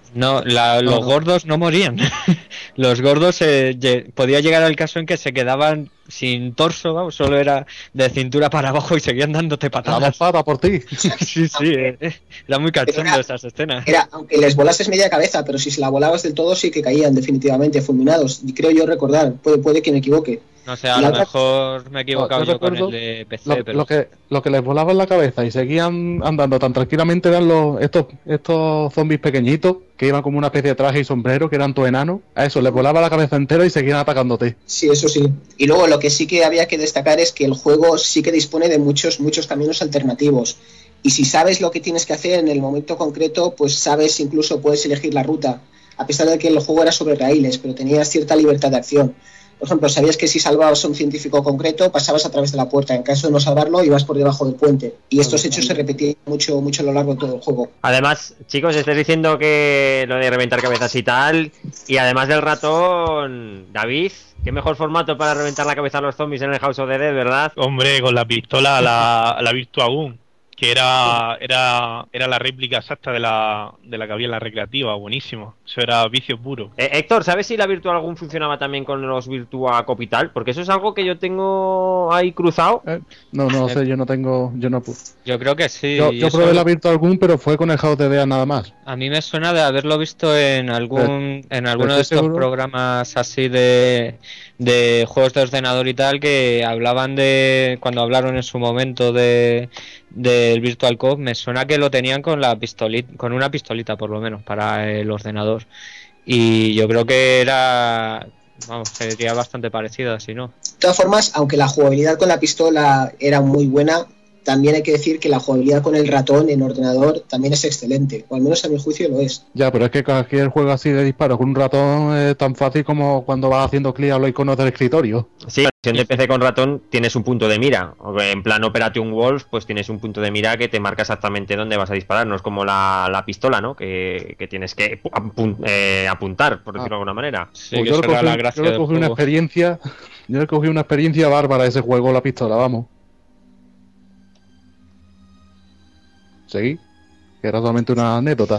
Los gordos no morían. Los gordos podía llegar al caso en que se quedaban sin torso, vamos, solo era de cintura para abajo y seguían dándote patadas. La pata por ti. Sí, era muy cachondo esas escenas. Aunque les volases media cabeza, pero si se la volabas del todo sí que caían definitivamente fulminados. Y creo yo recordar, puede que me equivoque. No sé, a lo mejor me he equivocado yo con el de PC, pero... Lo que les volaba en la cabeza y seguían andando tan tranquilamente eran estos zombies pequeñitos que iban como una especie de traje y sombrero, que eran todos enanos. A eso les volaba la cabeza entera y seguían atacándote. Sí, eso sí. Y luego lo que sí que había que destacar es que el juego sí que dispone de muchos caminos alternativos. Y si sabes lo que tienes que hacer en el momento concreto, pues sabes, incluso puedes elegir la ruta. A pesar de que el juego era sobre raíles, pero tenías cierta libertad de acción. Por ejemplo, sabías que si salvabas a un científico concreto, pasabas a través de la puerta. En caso de no salvarlo, ibas por debajo del puente. Y estos hechos se repetían mucho a lo largo de todo el juego. Además, chicos, estáis diciendo que lo de reventar cabezas y tal, y además del ratón, David, qué mejor formato para reventar la cabeza a los zombies en el House of the Dead, ¿verdad? Hombre, con la pistola, la Virtua Gun, que era la réplica exacta de la que había en la recreativa, buenísimo. Eso era vicio puro. Héctor, ¿sabes si la Virtual Gun funcionaba también con los Virtua Copital? Porque eso es algo que yo tengo ahí cruzado. No sé, yo no Yo creo que sí. Yo probé la Virtual Gun, pero fue con el House de Dead nada más. A mí me suena de haberlo visto en alguno de estos programas así de juegos de ordenador y tal, que hablaban cuando hablaron en su momento del Virtual Cop, me suena que lo tenían con una pistolita por lo menos para el ordenador, y yo creo que sería bastante parecido así, ¿no? De todas formas, aunque la jugabilidad con la pistola era muy buena, también hay que decir que la jugabilidad con el ratón en ordenador también es excelente, o al menos a mi juicio lo es. Ya, pero es que cualquier juego así de disparo con un ratón es tan fácil como cuando vas haciendo clic a los iconos del escritorio. Sí, la versión de PC con ratón tienes un punto de mira. En plan Operation Wolf, pues tienes un punto de mira que te marca exactamente dónde vas a disparar. No es como la pistola, ¿no? Que tienes que apuntar, por decirlo de alguna manera. Sí, pues yo le cogí una experiencia bárbara a ese juego, la pistola, vamos. ¿Seguí? Que era solamente una anécdota.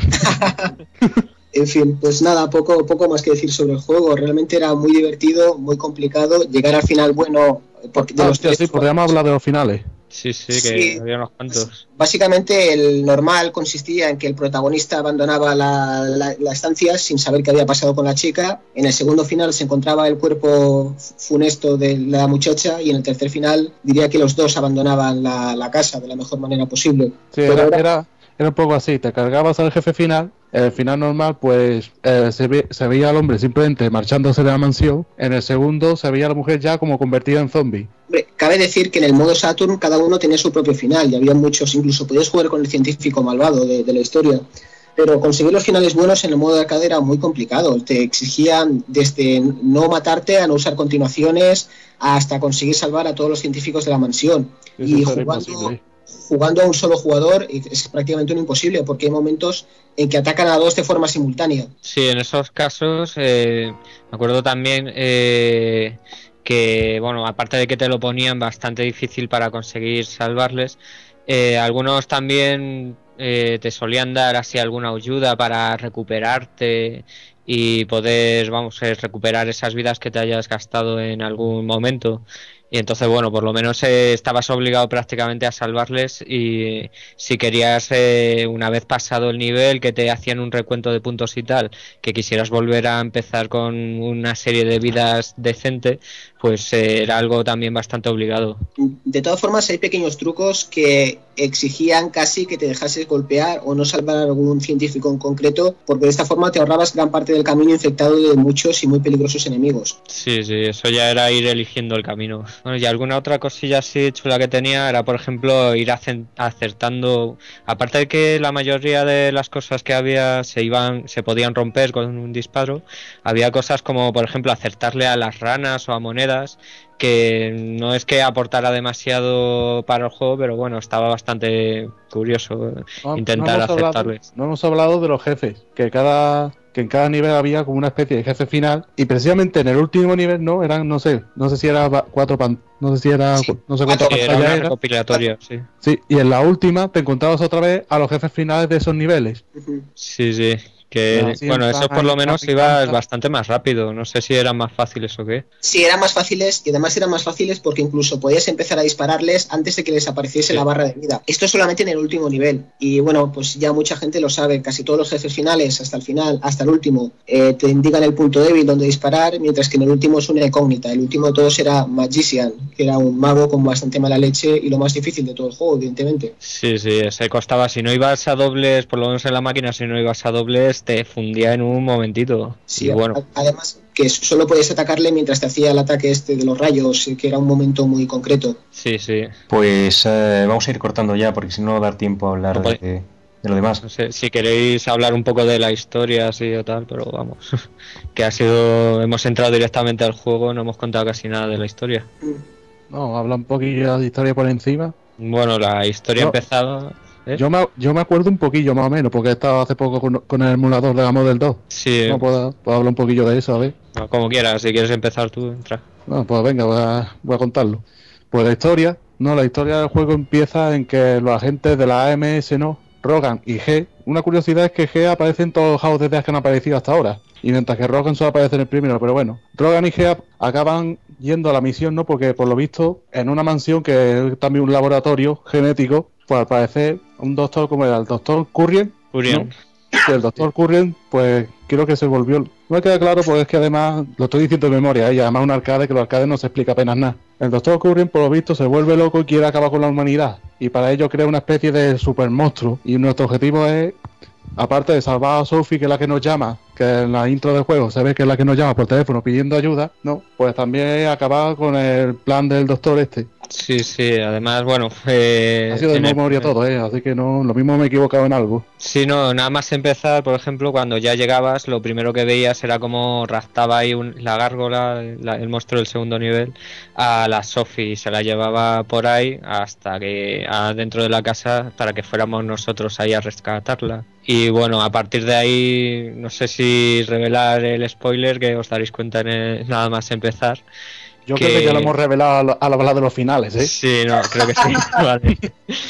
En fin, pues nada, poco más que decir sobre el juego. Realmente era muy divertido, muy complicado. Llegar al final bueno... podríamos hablar de los finales. Sí, que había unos cuantos. Básicamente el normal consistía en que el protagonista abandonaba la estancia sin saber qué había pasado con la chica. En el segundo final se encontraba el cuerpo funesto de la muchacha, y en el tercer final diría que los dos abandonaban la casa de la mejor manera posible. Sí, era un poco así, te cargabas al jefe final. En el final normal, pues se veía al hombre simplemente marchándose de la mansión. En el segundo se veía a la mujer ya como convertida en zombie. Cabe decir que en el modo Saturn cada uno tenía su propio final, y había muchos, incluso podías jugar con el científico malvado de la historia. Pero conseguir los finales buenos en el modo de arcade era muy complicado. Te exigían desde no matarte a no usar continuaciones hasta conseguir salvar a todos los científicos de la mansión. Y jugando a un solo jugador es prácticamente un imposible, porque hay momentos en que atacan a dos de forma simultánea. Sí, en esos casos me acuerdo también que, bueno, aparte de que te lo ponían bastante difícil para conseguir salvarles, algunos también te solían dar así alguna ayuda para recuperarte y poder, recuperar esas vidas que te hayas gastado en algún momento. Y entonces, bueno, por lo menos estabas obligado prácticamente a salvarles, y si querías, una vez pasado el nivel, que te hacían un recuento de puntos y tal, que quisieras volver a empezar con una serie de vidas decente, pues era algo también bastante obligado. De todas formas, hay pequeños trucos que exigían casi que te dejases golpear o no salvar a algún científico en concreto, porque de esta forma te ahorrabas gran parte del camino infectado de muchos y muy peligrosos enemigos. Sí, eso ya era ir eligiendo el camino. Bueno, y alguna otra cosilla así chula que tenía era, por ejemplo, ir acertando. Aparte de que la mayoría de las cosas que había se podían romper con un disparo, había cosas como, por ejemplo, acertarle a las ranas o a monedas, que no es que aportara demasiado para el juego, pero bueno, estaba bastante curioso intentar acertarles. No hemos hablado de los jefes, que en cada nivel había como una especie de jefe final, y precisamente en el último nivel eran, no sé si era cuántas pantallas era recopilatoria, sí. Sí, y en la última te encontrabas otra vez a los jefes finales de esos niveles. Sí, Que, Sí, bueno, eso por lo menos me iba encanta. bastante más rápido. No sé si eran más fáciles o qué. Sí, eran más fáciles y además eran más fáciles porque incluso podías empezar a dispararles antes de que les apareciese Sí. la barra de vida. Esto solamente en el último nivel. Y bueno, pues ya mucha gente lo sabe. Casi todos los jefes finales, hasta el final, hasta el último, te indican el punto débil donde disparar, mientras que en el último es una incógnita. El último de todos era Magician, que era un mago con bastante mala leche y lo más difícil de todo el juego, evidentemente. Sí, ese costaba. Si no ibas a dobles, por lo menos en la máquina, si no ibas a dobles, te fundía en un momentito. Sí, Y bueno, además que solo podías atacarle mientras te hacía el ataque este de los rayos, que era un momento muy concreto. sí. Pues vamos a ir cortando ya, porque si no va a dar tiempo a hablar Pues- de lo demás. No sé si queréis hablar un poco de la historia así o tal, pero vamos. Que hemos entrado directamente al juego, no hemos contado casi nada de la historia. No, habla un poquillo de historia por encima. Bueno, la historia No. empezaba... ¿eh? Yo me acuerdo un poquillo más o menos, porque he estado hace poco con el emulador de la Model 2. Sí, No, puedo hablar un poquillo de eso, a ver. no, como quieras, si quieres empezar tú, entra. No, pues venga, voy a contarlo. Pues la historia del juego empieza en que los agentes de la AMS, ¿no? Rogan y G. Una curiosidad es que G aparece en todos los House of Death que han aparecido hasta ahora. Y mientras que Rogan solo aparece en el primero, pero bueno. Rogan y G acaban yendo a la misión, ¿no? Porque por lo visto, en una mansión que es también un laboratorio genético, pues al parecer un doctor como era el doctor Currien. Curien. Que el doctor Currien, pues creo que se volvió. No me queda claro, porque es que además lo estoy diciendo de memoria, y además un arcade que los arcades no se explica apenas nada. El doctor Currien, por lo visto, se vuelve loco y quiere acabar con la humanidad, y para ello crea una especie de super monstruo. Y nuestro objetivo es, aparte de salvar a Sophie, que es la que nos llama, que en la intro del juego se ve que es la que nos llama por teléfono pidiendo ayuda, no, pues también acabar con el plan del doctor este. Sí, además, bueno... Ha sido de memoria todo, así que no, lo mismo me he equivocado en algo. Sí, no, nada más empezar, por ejemplo, cuando ya llegabas, lo primero que veías era como raptaba ahí la gárgola, el monstruo del segundo nivel, a la Sophie, y se la llevaba por ahí hasta que dentro de la casa para que fuéramos nosotros ahí a rescatarla. Y bueno, a partir de ahí, no sé si revelar el spoiler, que os daréis cuenta nada más empezar. Yo creo que ya lo hemos revelado al hablar de los finales, ¿eh? Sí, no, creo que sí. Vale.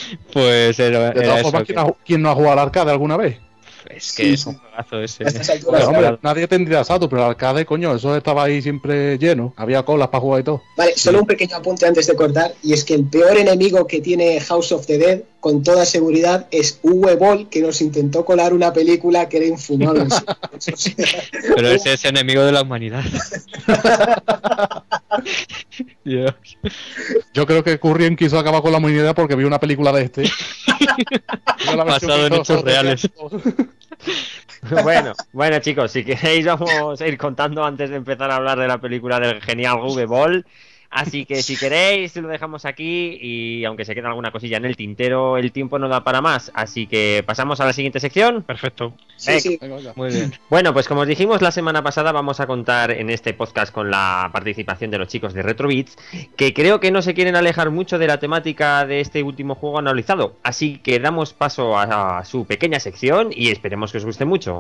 Pues era De todas eso. formas, ¿quién no ha jugado al arcade alguna vez? Es que Sí, es un juegazo ese. A estas alturas, Pero, hombre, nadie tendría Saturn, pero el arcade, coño, eso estaba ahí siempre lleno. Había colas para jugar y todo. Vale, solo un pequeño apunte antes de cortar, y es que el peor enemigo que tiene House of the Dead, con toda seguridad, es Uwe Boll, que nos intentó colar una película que era infumable. Pero ese es enemigo de la humanidad. Dios. Yo creo que Currien quiso acabar con la humanidad porque vio una película de este. Basado en hechos reales. Bueno chicos, si queréis vamos a ir contando antes de empezar a hablar de la película del genial Uwe Boll. Así que si queréis lo dejamos aquí, y aunque se quede alguna cosilla en el tintero, el tiempo no da para más. Así que pasamos a la siguiente sección. Perfecto. Sí, sí. Venga, venga. Muy bien. Bueno, pues como os dijimos la semana pasada, vamos a contar en este podcast con la participación de los chicos de Retrobits, que creo que no se quieren alejar mucho de la temática de este último juego analizado. Así que damos paso a su pequeña sección y esperemos que os guste mucho.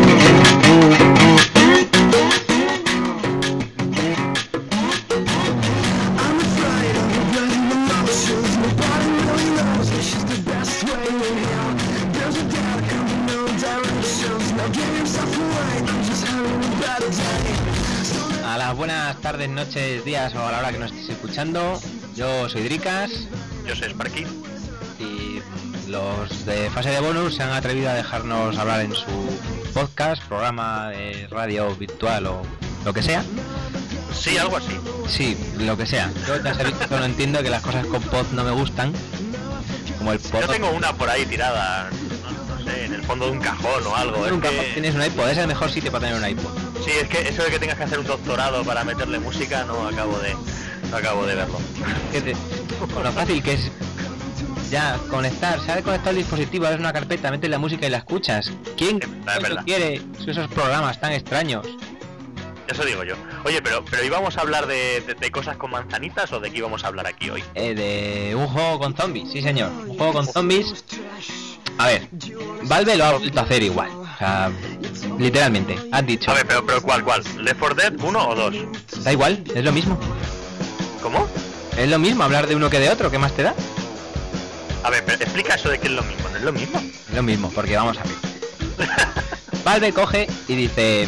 A las buenas tardes, noches, días o a la hora que nos estéis escuchando. Yo soy Dricas. Yo soy Sparky. Y los de fase de bonus se han atrevido a dejarnos hablar en su podcast, programa de radio virtual o lo que sea. Sí, algo así. Sí, lo que sea. Yo ya sabéis que no entiendo, que las cosas con pod no me gustan. Como el pod. Yo tengo una por ahí tirada, no sé, en el fondo de un cajón o algo. Nunca tienes un iPod, es el mejor sitio para tener un iPod. Sí, es que eso de que tengas que hacer un doctorado para meterle música no acabo de verlo. Con lo fácil que es ya conectar, ¿sabes? Conectar el dispositivo, abres una carpeta, metes la música y la escuchas. ¿Quién verdad. quiere esos programas tan extraños? Eso digo yo. Oye, pero ¿íbamos a hablar de cosas con manzanitas o de qué íbamos a hablar aquí hoy? De un juego con zombies, sí señor. Un juego con zombies. A ver, Valve lo ha vuelto a hacer igual. O sea, literalmente, has dicho. A ver, pero ¿cuál? ¿Left 4 Dead 1 o 2? Da igual, es lo mismo. ¿Cómo? Es lo mismo hablar de uno que de otro, ¿qué más te da? A ver, pero explica eso de que es lo mismo, ¿no es lo mismo? Es lo mismo, porque vamos a ver. Valve coge y dice...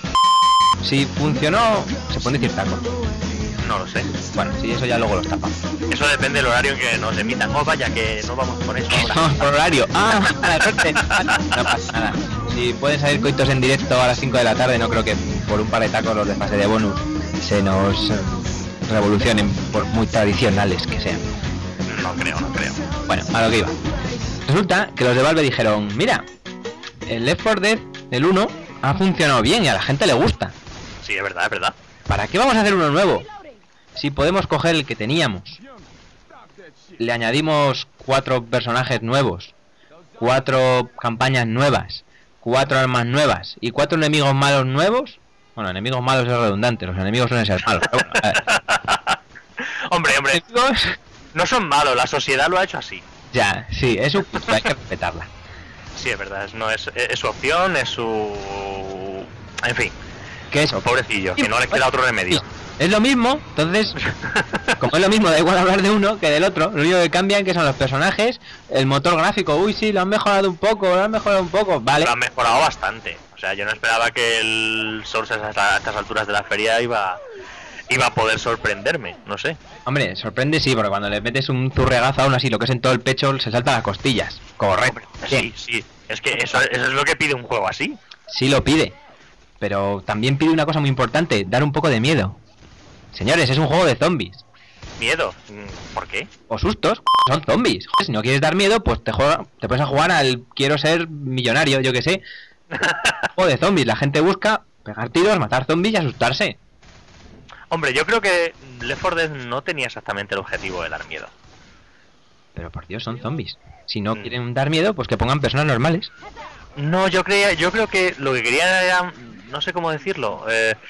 Si funcionó... ¿Se puede decir taco? No lo sé. Bueno, si eso ya luego los tapa. Eso depende del horario en que nos emitan. Oh, vaya, que no vamos con eso ahora. No, por horario. Ah, mala suerte. No pasa nada. Si pueden salir coitos en directo a las 5 de la tarde, no creo que por un par de tacos los de fase de bonus se nos revolucionen, por muy tradicionales que sean. No creo. Bueno, a lo que iba. Resulta que los de Valve dijeron, mira, el Left 4 Dead, el 1, ha funcionado bien y a la gente le gusta. Sí, es verdad. ¿Para qué vamos a hacer uno nuevo? Si podemos coger el que teníamos. Le añadimos 4 personajes nuevos, 4 campañas nuevas, 4 armas nuevas y 4 enemigos malos nuevos. Bueno, enemigos malos es redundante, los enemigos suelen ser malos. Pero bueno, hombre, enemigos... no son malos, la sociedad lo ha hecho así. Ya, sí, es su... hay que respetarla. Sí, es verdad, es su opción, es su... En fin. ¿Qué es? Pobrecillo, que no les queda otro remedio. Es lo mismo, entonces, como es lo mismo, da igual hablar de uno que del otro. Lo único que cambian que son los personajes, el motor gráfico. Uy, sí, lo han mejorado un poco, vale. Lo han mejorado bastante. O sea, yo no esperaba que el Source a estas alturas de la feria iba a poder sorprenderme, no sé. Hombre, sorprende sí, porque cuando le metes un zurregazo aún así, lo que es en todo el pecho, se salta las costillas. Correcto. Sí, es que eso es lo que pide un juego así. Sí lo pide, pero también pide una cosa muy importante, dar un poco de miedo. Señores, es un juego de zombies. ¿Miedo? ¿Por qué? O sustos, son zombies. Joder, si no quieres dar miedo, pues te puedes a jugar al quiero ser millonario, yo que sé. Juego de zombies, la gente busca pegar tiros, matar zombies y asustarse. Hombre, yo creo que Left 4 Dead no tenía exactamente el objetivo de dar miedo. Pero por Dios, son zombies. Si no quieren dar miedo, pues que pongan personas normales. No, yo creo que lo que querían era, no sé cómo decirlo,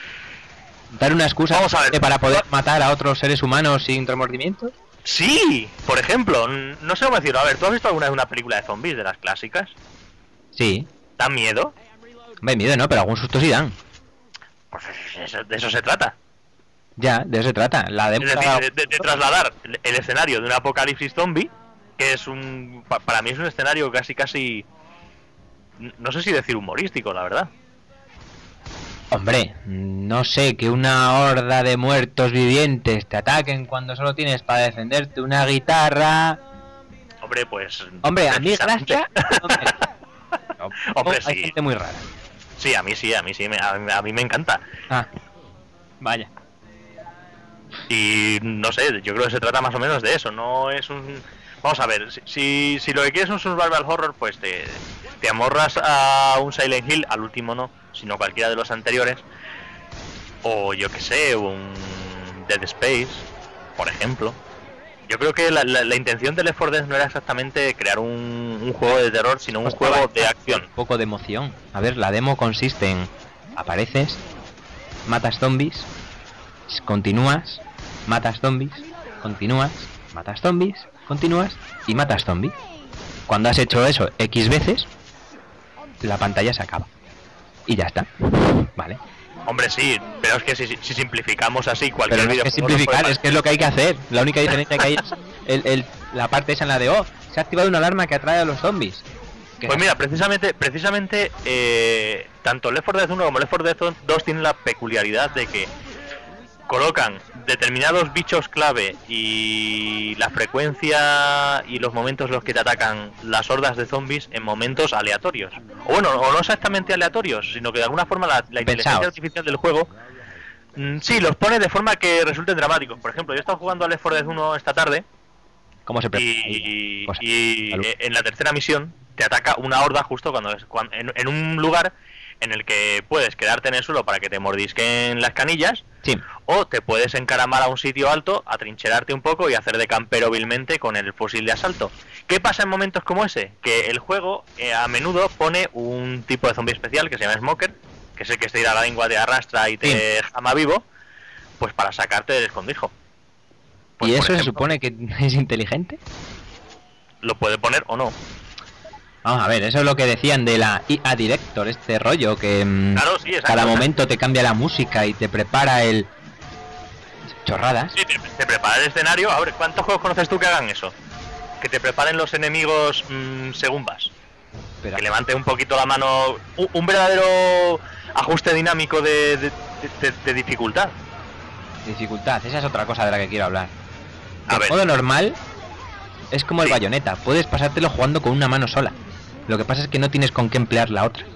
dar una excusa vamos a ver, para poder matar a otros seres humanos sin remordimientos. Sí, por ejemplo, no sé cómo decirlo. A ver, ¿tú has visto alguna vez una película de zombies de las clásicas? Sí. ¿Dan miedo? Hombre, miedo no, pero algún susto sí dan. Pues de eso se trata. Ya, de eso se trata. La es decir, de trasladar el escenario de un apocalipsis zombie, que es para mí es un escenario casi, no sé si decir humorístico, la verdad. Hombre, no sé, que una horda de muertos vivientes te ataquen cuando solo tienes para defenderte una guitarra. Hombre, pues... Hombre, a mí gracia... Hombre, hay sí. gente muy rara. Sí, a mí sí, a mí me encanta. Ah, vaya. Y no sé, yo creo que se trata más o menos de eso, no es un... Vamos a ver, si lo que quieres es un survival horror, pues te amorras a un Silent Hill, al último no, sino cualquiera de los anteriores, o yo que sé, un Dead Space, por ejemplo. Yo creo que la intención de Left 4 Dead no era exactamente crear un juego de terror, sino un juego de acción. Un poco de emoción. A ver, la demo consiste en... Apareces, matas zombies, continúas, matas zombies, continúas, matas zombies, continúas y matas zombies. Cuando has hecho eso X veces, la pantalla se acaba. Y ya está. Vale. Hombre, sí, pero es que si simplificamos así cualquier video... video... Es que simplificar, es que es lo que hay que hacer. La única diferencia que hay es la parte esa en la de... Oh, se ha activado una alarma que atrae a los zombies. Pues mira, precisamente tanto Left 4 Dead 1 como Left 4 Dead 2 tienen la peculiaridad de que colocan determinados bichos clave y la frecuencia y los momentos en los que te atacan las hordas de zombies en momentos aleatorios. O bueno, o no exactamente aleatorios, sino que de alguna forma la inteligencia artificial del juego sí, los pone de forma que resulten dramáticos. Por ejemplo, yo he estado jugando a Left 4 Dead 1 esta tarde. ¿Cómo se prepara? Y en la tercera misión te ataca una horda justo cuando en un lugar en el que puedes quedarte en el suelo para que te mordisquen las canillas, sí. O te puedes encaramar a un sitio alto, atrincherarte un poco y hacer de campero vilmente con el fusil de asalto. ¿Qué pasa en momentos como ese? Que el juego a menudo pone un tipo de zombie especial que se llama Smoker, que es el que te tira la lengua, te arrastra y te jama vivo, pues para sacarte del escondrijo. Pues, ¿y eso ejemplo, se supone que es inteligente? Lo puede poner o no. Vamos a ver, eso es lo que decían de la IA Director, este rollo que claro, sí, cada momento te cambia la música y te prepara el... Chorradas. Sí, te prepara el escenario. A ver, ¿cuántos juegos conoces tú que hagan eso? Que te preparen los enemigos según vas. Pero que levante un poquito la mano, un verdadero ajuste dinámico de dificultad. dificultad, esa es otra cosa de la que quiero hablar. A ver. El modo normal es como el Sí. Bayonetta, puedes pasártelo jugando con una mano sola. Lo que pasa es que no tienes con qué emplear la otra.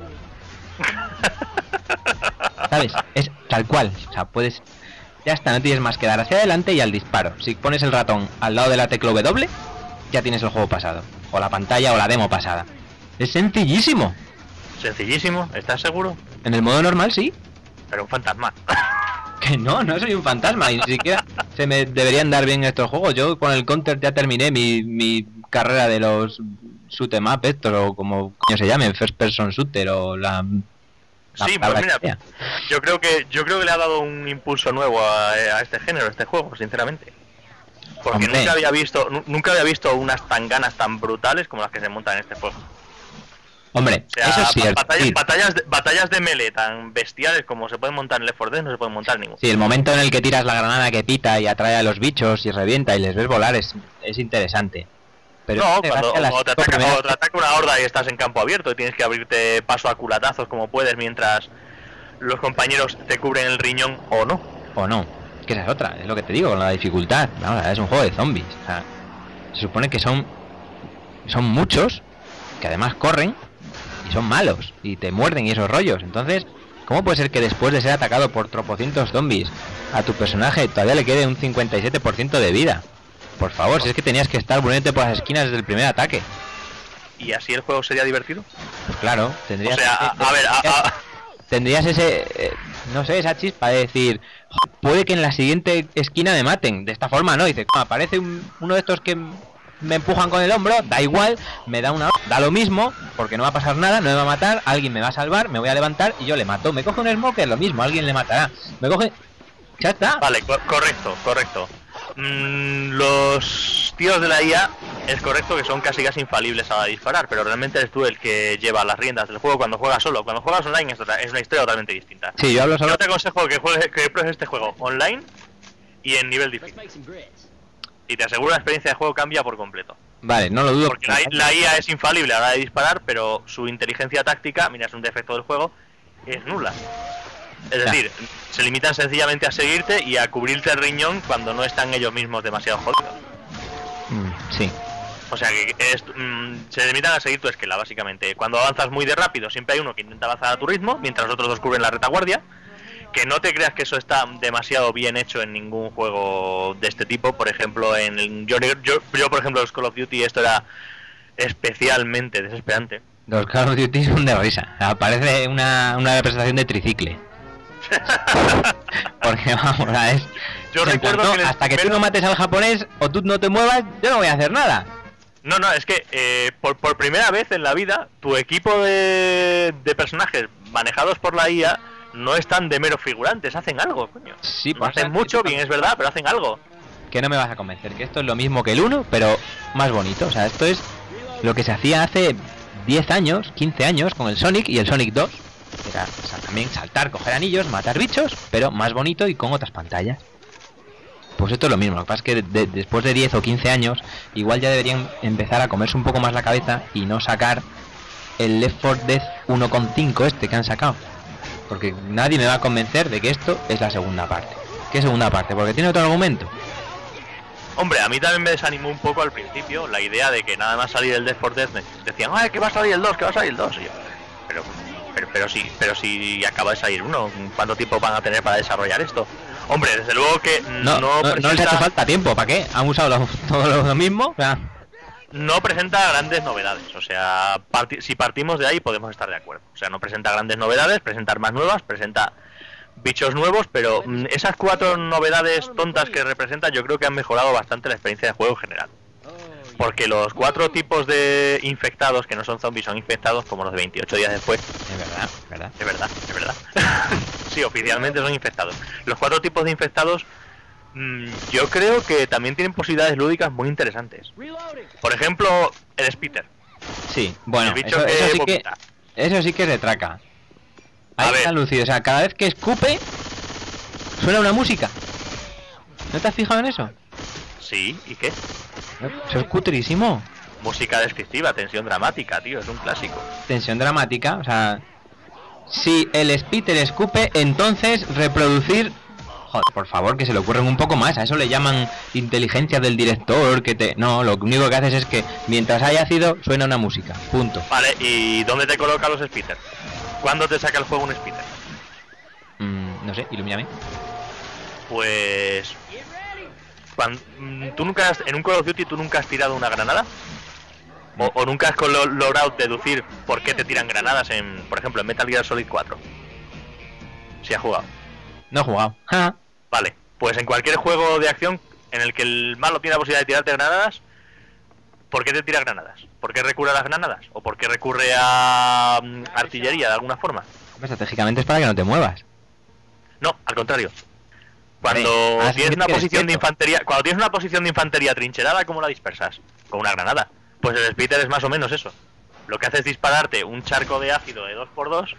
¿Sabes? Es tal cual, o sea, puedes... Ya está, no tienes más que dar hacia adelante y al disparo. Si pones el ratón al lado de la tecla W, ya tienes el juego pasado. O la pantalla o la demo pasada. Es sencillísimo. Sencillísimo, ¿estás seguro? En el modo normal sí. Pero un fantasma. Que no soy un fantasma y ni siquiera se me deberían dar bien estos juegos. Yo con el Counter ya terminé mi carrera de los shoot 'em up estos, o como coño se llamen, first person shooter o la Sí, palabra pues mira, que sea. yo creo que le ha dado un impulso nuevo a este género, a este juego, sinceramente. Porque Hombre. nunca había visto unas tanganas tan brutales como las que se montan en este juego. Hombre, O sea, eso es cierto. Sí. batallas de melee tan bestiales como se pueden montar en Left 4 Dead no se pueden montar en ningún. Sí, el momento en el que tiras la granada que pita y atrae a los bichos y revienta y les ves volar es interesante. Pero No, es cuando gracias a las o te cinco primeras- ataca una horda y estás en campo abierto y tienes que abrirte paso a culatazos como puedes mientras los compañeros te cubren el riñón o no. o no, que esa es otra, es lo que te digo con la dificultad. Ahora es un juego de zombies, o sea, se supone que son muchos que además corren y son malos y te muerden y esos rollos. Entonces, ¿cómo puede ser que después de ser atacado por tropocientos zombies a tu personaje todavía le quede un 57% de vida? Por favor, si es que tenías que estar poniéndote por las esquinas desde el primer ataque. ¿Y así el juego sería divertido? Pues claro, tendrías O sea, a ver, tendrías ese, no sé, esa chispa de decir, "Jo, puede que en la siguiente esquina me maten". De esta forma, ¿no? Dice, aparece uno de estos que me empujan con el hombro, da igual, me da da lo mismo, porque no va a pasar nada, no me va a matar, alguien me va a salvar, me voy a levantar y yo le mato. Me coge un smoker, lo mismo, alguien le matará. Me coge... Ya está. Vale, correcto. Los tíos de la IA es correcto que son casi infalibles a disparar, pero realmente eres tú el que lleva las riendas del juego cuando juegas solo. Cuando juegas online es una historia totalmente distinta. Sí, yo hablo solo... Yo te aconsejo que pruebes este juego online y en nivel difícil. Y te aseguro la experiencia de juego cambia por completo. Vale, no lo dudo. Porque la IA es infalible a la hora de disparar, pero su inteligencia táctica, mira, es un defecto del juego, es nula. Es decir, se limitan sencillamente a seguirte y a cubrirte el riñón cuando no están ellos mismos demasiado jodidos. Sí. O sea que se limitan a seguir tu esquela, básicamente. Cuando avanzas muy de rápido, siempre hay uno que intenta avanzar a tu ritmo, mientras los otros dos cubren la retaguardia. Que no te creas que eso está demasiado bien hecho en ningún juego de este tipo. Por ejemplo, yo por ejemplo, los Call of Duty, esto era especialmente desesperante. Los Call of Duty son de risa. Aparece una representación de tricicle. Porque vamos, es... Yo recuerdo que hasta que tú no mates al japonés o tú no te muevas, yo no voy a hacer nada. No, es que por primera vez en la vida, tu equipo de personajes manejados por la IA no están de mero figurantes, hacen algo, coño. Sí, no hacen mucho, bien es verdad, pero hacen algo. Que no me vas a convencer, que esto es lo mismo que el 1, pero más bonito. O sea, esto es lo que se hacía hace 10 años, 15 años con el Sonic y el Sonic 2. Era también saltar, coger anillos, matar bichos, pero más bonito y con otras pantallas. Pues esto es lo mismo, lo que pasa es que después de 10 o 15 años igual ya deberían empezar a comerse un poco más la cabeza y no sacar el Left 4 Dead 1.5 este que han sacado. Porque nadie me va a convencer de que esto es la segunda parte. ¿Qué segunda parte? Porque tiene otro argumento. Hombre, a mí también me desanimó un poco al principio la idea de que nada más salir el Left 4 Dead decían, ¡ay, que va a salir el 2, que va a salir el 2! Y yo, pero si acaba de salir uno, ¿cuánto tiempo van a tener para desarrollar esto? Hombre, desde luego que no les hace falta tiempo, ¿para qué? Han usado todo lo mismo, o sea... No presenta grandes novedades, o sea, si partimos de ahí podemos estar de acuerdo. O sea, no presenta grandes novedades, presenta armas nuevas, presenta bichos nuevos, pero esas 4 novedades tontas que representa yo creo que han mejorado bastante la experiencia de juego en general. Porque los 4 tipos de infectados, que no son zombies, son infectados como los de 28 días después. Es verdad. Sí, oficialmente son infectados. Los 4 tipos de infectados yo creo que también tienen posibilidades lúdicas muy interesantes. Por ejemplo, el Spitter. Sí, bueno, el bicho eso sí que se traca. Ahí está lucido, o sea, cada vez que escupe suena una música. ¿No te has fijado en eso? Sí, ¿y qué? Eso es cutrísimo. música descriptiva, tensión dramática, tío, es un clásico. Tensión dramática, o sea, si el Spitter escupe, entonces reproducir... Joder, por favor, que se le ocurren un poco más. A eso le llaman inteligencia del director, que te... No, lo único que haces es que mientras hay ácido suena una música, punto. Vale, ¿y dónde te coloca los spitters? ¿Cuándo te saca el juego un spitter? No sé, ilumíname. Pues... ¿Tú nunca en un Call of Duty tú nunca has tirado una granada? ¿O nunca has logrado deducir por qué te tiran granadas en, por ejemplo, en Metal Gear Solid 4? Si has jugado. No he jugado. Vale, pues en cualquier juego de acción en el que el malo tiene la posibilidad de tirarte granadas, ¿por qué te tira granadas? ¿Por qué recurre a las granadas? ¿O por qué recurre a artillería de alguna forma? Estratégicamente es para que no te muevas. No, al contrario. Cuando tienes una posición de infantería, cuando tienes una posición de infantería trincherada, ¿cómo la dispersas? Con una granada. Pues el spitter es más o menos eso. Lo que hace es dispararte un charco de ácido de 2x2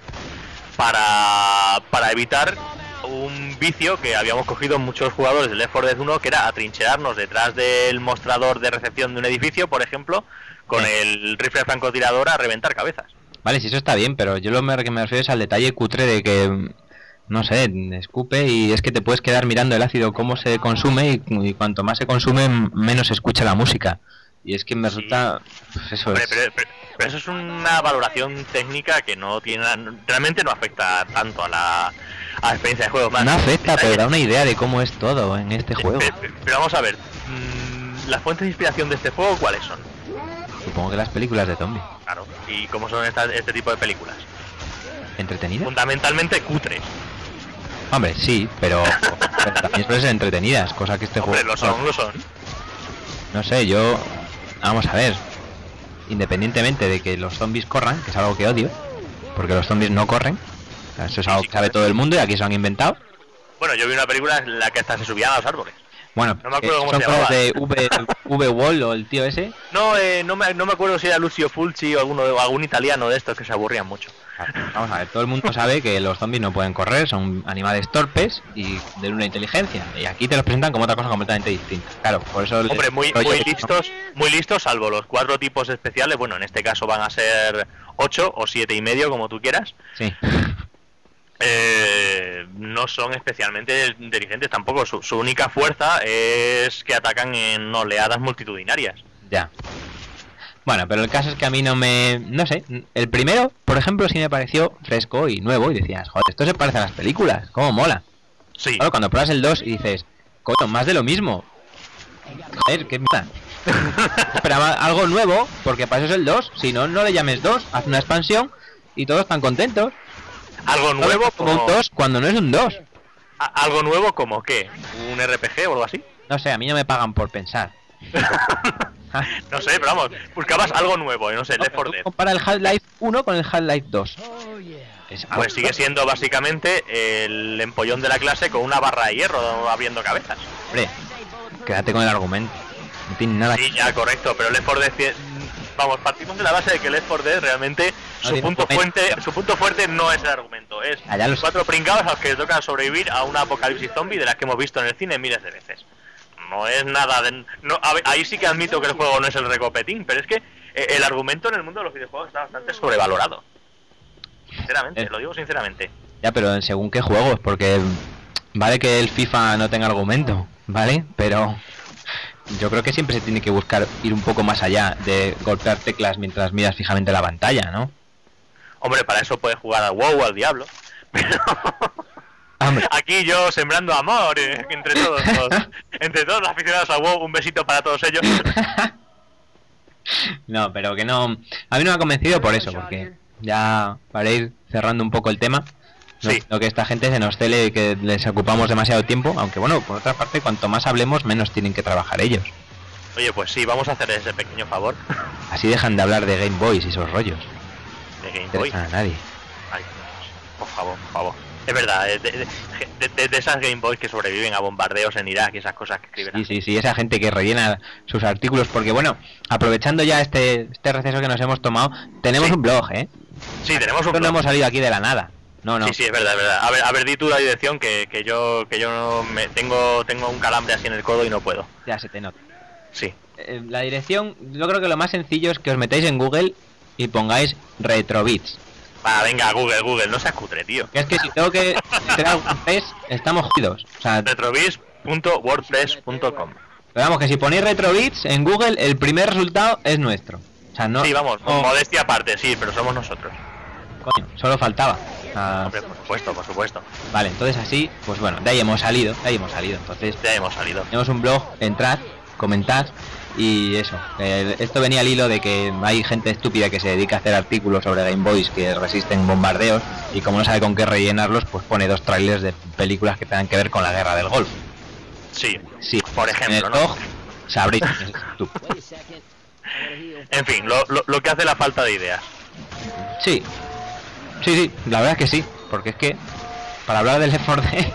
para evitar un vicio que habíamos cogido muchos jugadores del Left 4 Dead 1, que era atrincherarnos detrás del mostrador de recepción de un edificio, por ejemplo, con el rifle francotirador a reventar cabezas. Vale, si eso está bien, pero yo lo que me refiero es al detalle cutre de que, no sé, escupe y es que te puedes quedar mirando el ácido cómo se consume y cuanto más se consume menos se escucha la música. Y es que me resulta... Pues eso Hombre, es... pero eso es una valoración técnica que no tiene, realmente no afecta tanto a la experiencia de juego. No afecta, pero da una idea de cómo es todo en este juego. Pero vamos a ver, ¿las fuentes de inspiración de este juego cuáles son? Supongo que las películas de zombies. Claro, ¿y cómo son este tipo de películas? ¿Entretenidas? Fundamentalmente cutres. Hombre, sí, pero también suelen ser entretenidas, cosa que este Hombre, juego... lo son. No sé, yo... Vamos a ver, independientemente de que los zombies corran, que es algo que odio, porque los zombies no corren, o sea, eso es algo que sabe todo el mundo y aquí se lo han inventado. Bueno, yo vi una película en la que hasta se subían a los árboles. Bueno, no me acuerdo cómo son se llamaba. cosas de V-Wall o el tío ese. No me acuerdo si era Lucio Fulci o algún italiano de estos que se aburrían mucho. Vamos a ver, todo el mundo sabe que los zombies no pueden correr, son animales torpes y de una inteligencia. Y aquí te los presentan como otra cosa completamente distinta. Claro, por eso... Hombre, muy listos, salvo los 4 tipos especiales. Bueno, en este caso van a ser 8 o 7,5, como tú quieras. Sí. No son especialmente inteligentes tampoco. Su única fuerza es que atacan en oleadas multitudinarias. Ya. Bueno, pero el caso es que a mí no me... No sé, el primero, por ejemplo, sí me pareció fresco y nuevo y decías, joder, esto se parece a las películas, cómo mola. Sí. Claro, cuando pruebas el 2 y dices, coño, más de lo mismo. Joder, qué mierda. Esperaba algo nuevo, porque para eso es el 2, si no, no le llames 2, haz una expansión y todos están contentos. Algo nuevo como un 2 cuando no es un 2. ¿Algo nuevo como qué? ¿Un RPG o algo así? No sé, a mí no me pagan por pensar. No sé, pero vamos, buscabas algo nuevo, no sé, Left 4 Dead. Compara el Half-Life 1 con el Half-Life 2. Pues sigue siendo básicamente el empollón de la clase con una barra de hierro abriendo cabezas. Hombre, quédate con el argumento. No tiene nada. Sí, ya, correcto, pero Left 4 Dead... Vamos, partimos de la base de que Left 4 Dead realmente su punto fuerte no es el argumento, es los 4 pringados a los que les toca sobrevivir a una apocalipsis zombie de las que hemos visto en el cine miles de veces. No es nada de... No, a ver, ahí sí que admito que el juego no es el recopetín, pero es que el argumento en el mundo de los videojuegos está bastante sobrevalorado. Sinceramente, lo digo sinceramente. Ya, pero según qué juegos, porque vale que el FIFA no tenga argumento, ¿vale? Pero yo creo que siempre se tiene que buscar ir un poco más allá de golpear teclas mientras miras fijamente la pantalla, ¿no? Hombre, para eso puedes jugar al WoW o al Diablo. Pero... Aquí yo sembrando amor entre todos los aficionados a WoW, un besito para todos ellos. No, pero que no... A mí no me ha convencido por eso, porque ya para ir cerrando un poco el tema, no, sí. Lo que esta gente se nos cele que les ocupamos demasiado tiempo, aunque bueno, por otra parte, cuanto más hablemos, menos tienen que trabajar ellos. Oye, pues sí, vamos a hacer ese pequeño favor. Así dejan de hablar de Game Boys y esos rollos. ¿De Game No Boy? interesan a nadie. Ay, por favor. Es verdad, de esas Game Boys que sobreviven a bombardeos en Irak y esas cosas que escriben. Sí, esa gente que rellena sus artículos, porque bueno, aprovechando ya este receso que nos hemos tomado, tenemos un blog, ¿eh? Sí, tenemos un blog. No hemos salido aquí de la nada. No. Sí, es verdad. A ver, di tú la dirección que yo no me tengo un calambre así en el codo y no puedo. Ya se te nota. Sí, La dirección, yo creo que lo más sencillo es que os metáis en Google y pongáis Retrobits. Va, venga, Google, no seas cutre, tío. Que es que si tengo que meter algún pez, estamos jodidos. O sea, retrobits.wordpress.com. pero vamos, que si ponéis Retrobits en Google, el primer resultado es nuestro. O sea, no. Sí, vamos, modestia aparte, sí, pero somos nosotros. Coño, solo faltaba. Hombre, por supuesto. Vale, entonces así, pues bueno, de ahí hemos salido. Entonces, Ya hemos salido. tenemos un blog, entrad, comentad y eso. Esto venía al hilo de que hay gente estúpida que se dedica a hacer artículos sobre Game Boys que resisten bombardeos y como no sabe con qué rellenarlos, pues pone 2 trailers de películas que tengan que ver con la guerra del Golfo. Sí, Sí, por en ejemplo, el ¿no? blog sabréis quién eres tú. En fin, lo que hace la falta de ideas. Sí, la verdad es que sí, porque es que para hablar del Left 4 Dead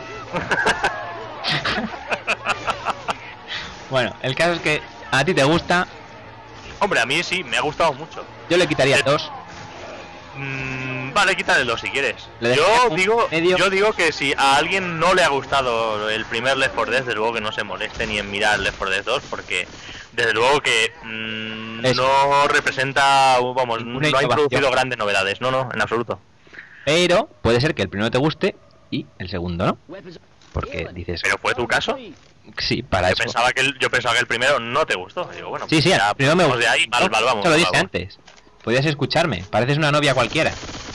bueno, el caso es que a ti te gusta, Hombre, a mí sí, me ha gustado mucho. yo le quitaría 2. Vale, quítale 2 si quieres. Le dejaría Yo digo que si a alguien no le ha gustado el primer Left 4 Dead, desde luego que no se moleste ni en mirar Left 4 Dead 2, porque desde luego que no representa, vamos, no ha introducido grandes novedades, no, en absoluto. Pero puede ser que el primero te guste y el segundo no. Porque dices, ¿Pero fue tu caso? sí, para Yo eso. pensaba que el primero no te gustó. Digo, bueno, Sí, pues sí, ya el primero me vamos gustó. de ahí, vamos. Te lo dije vamos. antes. Podías escucharme, pareces una novia cualquiera.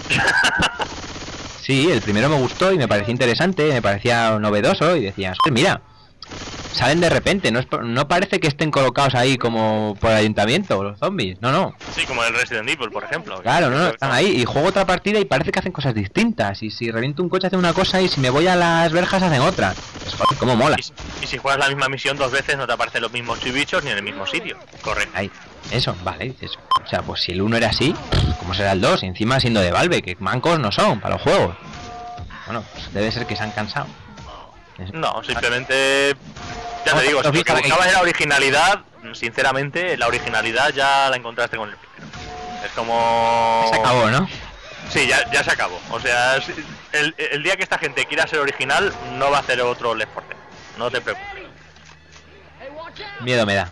Sí, el primero me gustó y me parecía interesante, me parecía novedoso y decías, mira, salen de repente, no parece que estén colocados ahí como por el ayuntamiento, los zombies, no. Sí, como el Resident Evil, por ejemplo. Claro, no, están ahí y juego otra partida y parece que hacen cosas distintas. Y si reviento un coche hacen una cosa y si me voy a las verjas hacen otra. Pues joder, cómo mola. Y si juegas la misma misión 2 veces no te aparecen los mismos bichos ni en el mismo sitio. Correcto. Ahí, eso, vale, eso. O sea, pues si el 1 era así, ¿cómo será el 2? Y encima siendo de Valve, que mancos no son para los juegos. Bueno, pues debe ser que se han cansado. No, simplemente... Ya te Vamos, digo, los si lo que vistas buscabas era originalidad, sinceramente, la originalidad ya la encontraste con el primero. Es como... Se acabó, ¿no? Sí, ya se acabó. O sea, el día que esta gente quiera ser original, no va a hacer otro Left 4 Dead. No te preocupes. Miedo me da.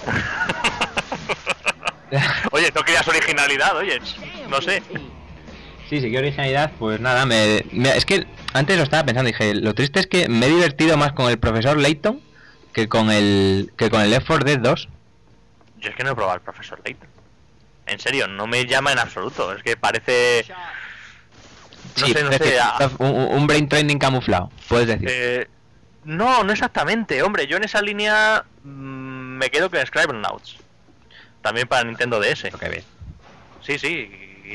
Oye, ¿no querías originalidad? Oye, no sé. Sí, qué originalidad, pues nada, es que antes lo estaba pensando, dije, lo triste es que me he divertido más con el profesor Layton que con el Left 4 Dead 2. Yo es que no he probado al profesor Layton. En serio, no me llama en absoluto. Es que parece... No sé. Un brain training camuflado, puedes decir. No exactamente, hombre. Yo en esa línea me quedo con Scribblenauts. También para Nintendo DS. Lo que ves. Sí.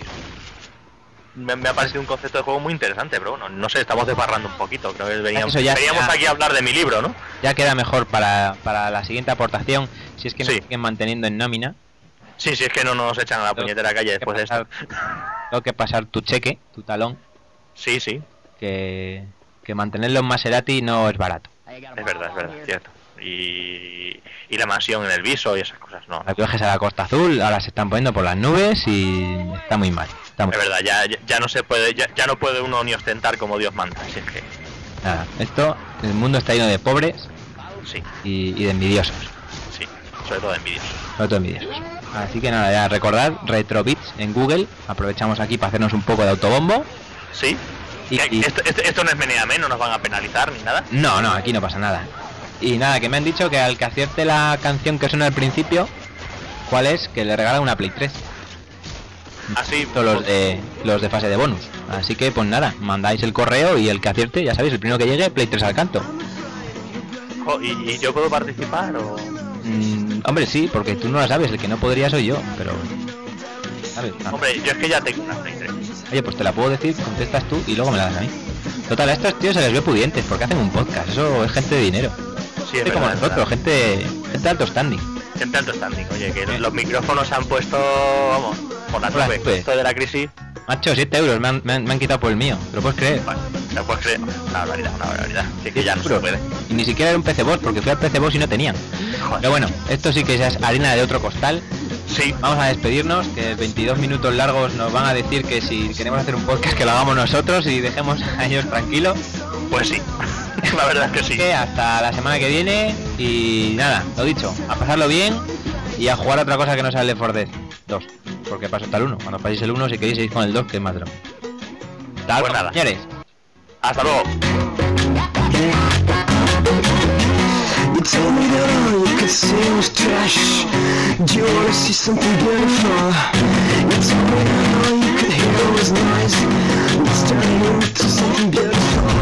Me ha parecido un concepto de juego muy interesante, pero bueno, no sé, estamos desbarrando un poquito. Creo que veníamos aquí a hablar de mi libro, ¿no? Ya queda mejor para la siguiente aportación, si es que nos siguen manteniendo en nómina. Sí, es que no nos echan a la puñetera calle después de esto. Tengo que pasar tu cheque, tu talón. Sí. Que mantenerlo en Maserati no es barato. Es verdad, cierto. Y la mansión en el viso y esas cosas, no. Los viajes a la Costa Azul ahora se están poniendo por las nubes y está muy mal. Es verdad, ya no se puede, ya no puede uno ni ostentar como Dios manda, así que... Nada, el mundo está lleno de pobres y de envidiosos. Sí, sobre todo envidiosos. Así que nada, ya recordad Retrobits en Google, aprovechamos aquí para hacernos un poco de autobombo. Sí. Esto no es meneame, no nos van a penalizar ni nada. No, aquí no pasa nada. Y nada, que me han dicho que al que acierte la canción que suena al principio, ¿cuál es? Que le regala una Play 3. Así. Los de fase de bonus. Así que pues nada, mandáis el correo y el que acierte, ya sabéis, el primero que llegue, Play 3 al canto. ¿Y yo puedo participar o...? Hombre, sí, porque tú no la sabes, el que no podría soy yo, pero... ¿sabes? Hombre, yo es que ya tengo una Play 3. Oye, pues te la puedo decir, contestas tú y luego me la das a mí. Total, a estos tíos se les ve pudientes porque hacen un podcast, eso es gente de dinero. Sí, es como nosotros, gente de alto standing. Gente de alto standing, oye, que los micrófonos se han puesto, vamos, por la nube. Esto de la crisis... Macho, 7 euros me han quitado por el mío, ¿te lo puedes creer? Bueno, ¿te lo puedes creer? Una barbaridad. Sí, que ya no se puede. Y ni siquiera era un PC Boss, porque fui al PC Boss y no tenían. Joder. Pero bueno, esto sí que ya es harina de otro costal. Sí. Vamos a despedirnos, que 22 minutos largos nos van a decir que si queremos hacer un podcast que lo hagamos nosotros y dejemos a ellos tranquilos. Pues sí, la verdad es que sí. Hasta la semana que viene y nada, lo dicho, a pasarlo bien Y a jugar a otra cosa que no sea el Left 4 Dead 2. Porque paso hasta el 1. Cuando paséis el 1, si queréis seguir con el 2, que es más drama. Tal, Pues nada. señores. Hasta luego. You told me that all you could see was trash. Do you wanna see something beautiful? You told me that all you could hear was noise. It's turning into something beautiful.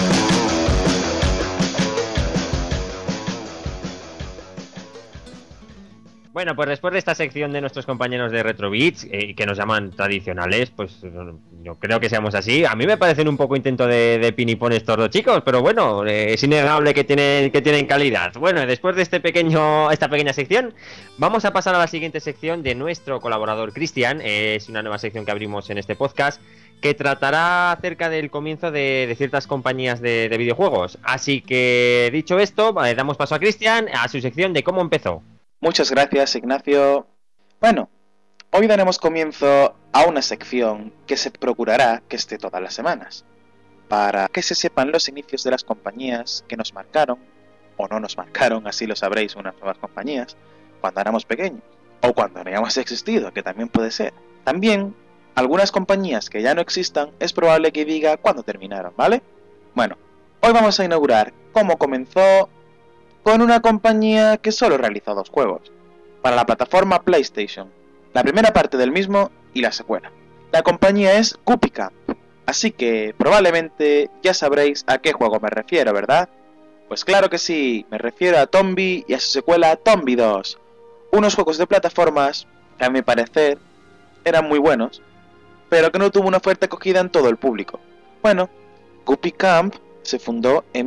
Bueno, pues después de esta sección de nuestros compañeros de Retrobeats, que nos llaman tradicionales, pues yo creo que seamos así. A mí me parecen un poco intento de pinipón estos dos chicos, pero bueno, es innegable que tienen calidad. Bueno, después de esta pequeña sección, vamos a pasar a la siguiente sección de nuestro colaborador Cristian. Es una nueva sección que abrimos en este podcast, que tratará acerca del comienzo de ciertas compañías de videojuegos. Así que, dicho esto, damos paso a Cristian, a su sección de cómo empezó. Muchas gracias, Ignacio. Bueno, hoy daremos comienzo a una sección que se procurará que esté todas las semanas, para que se sepan los inicios de las compañías que nos marcaron, o no nos marcaron, así lo sabréis, unas nuevas compañías, cuando éramos pequeños, o cuando no hayamos existido, que también puede ser. También, algunas compañías que ya no existan, es probable que diga cuándo terminaron, ¿vale? Bueno, hoy vamos a inaugurar cómo comenzó con una compañía que solo realizó 2 juegos, para la plataforma PlayStation, la primera parte del mismo y la secuela. La compañía es Guppy Camp, así que probablemente ya sabréis a qué juego me refiero, ¿verdad? Pues claro que sí, me refiero a Tombi y a su secuela Tombi 2, unos juegos de plataformas que a mi parecer eran muy buenos, pero que no tuvo una fuerte acogida en todo el público. Bueno, Guppy Camp se fundó en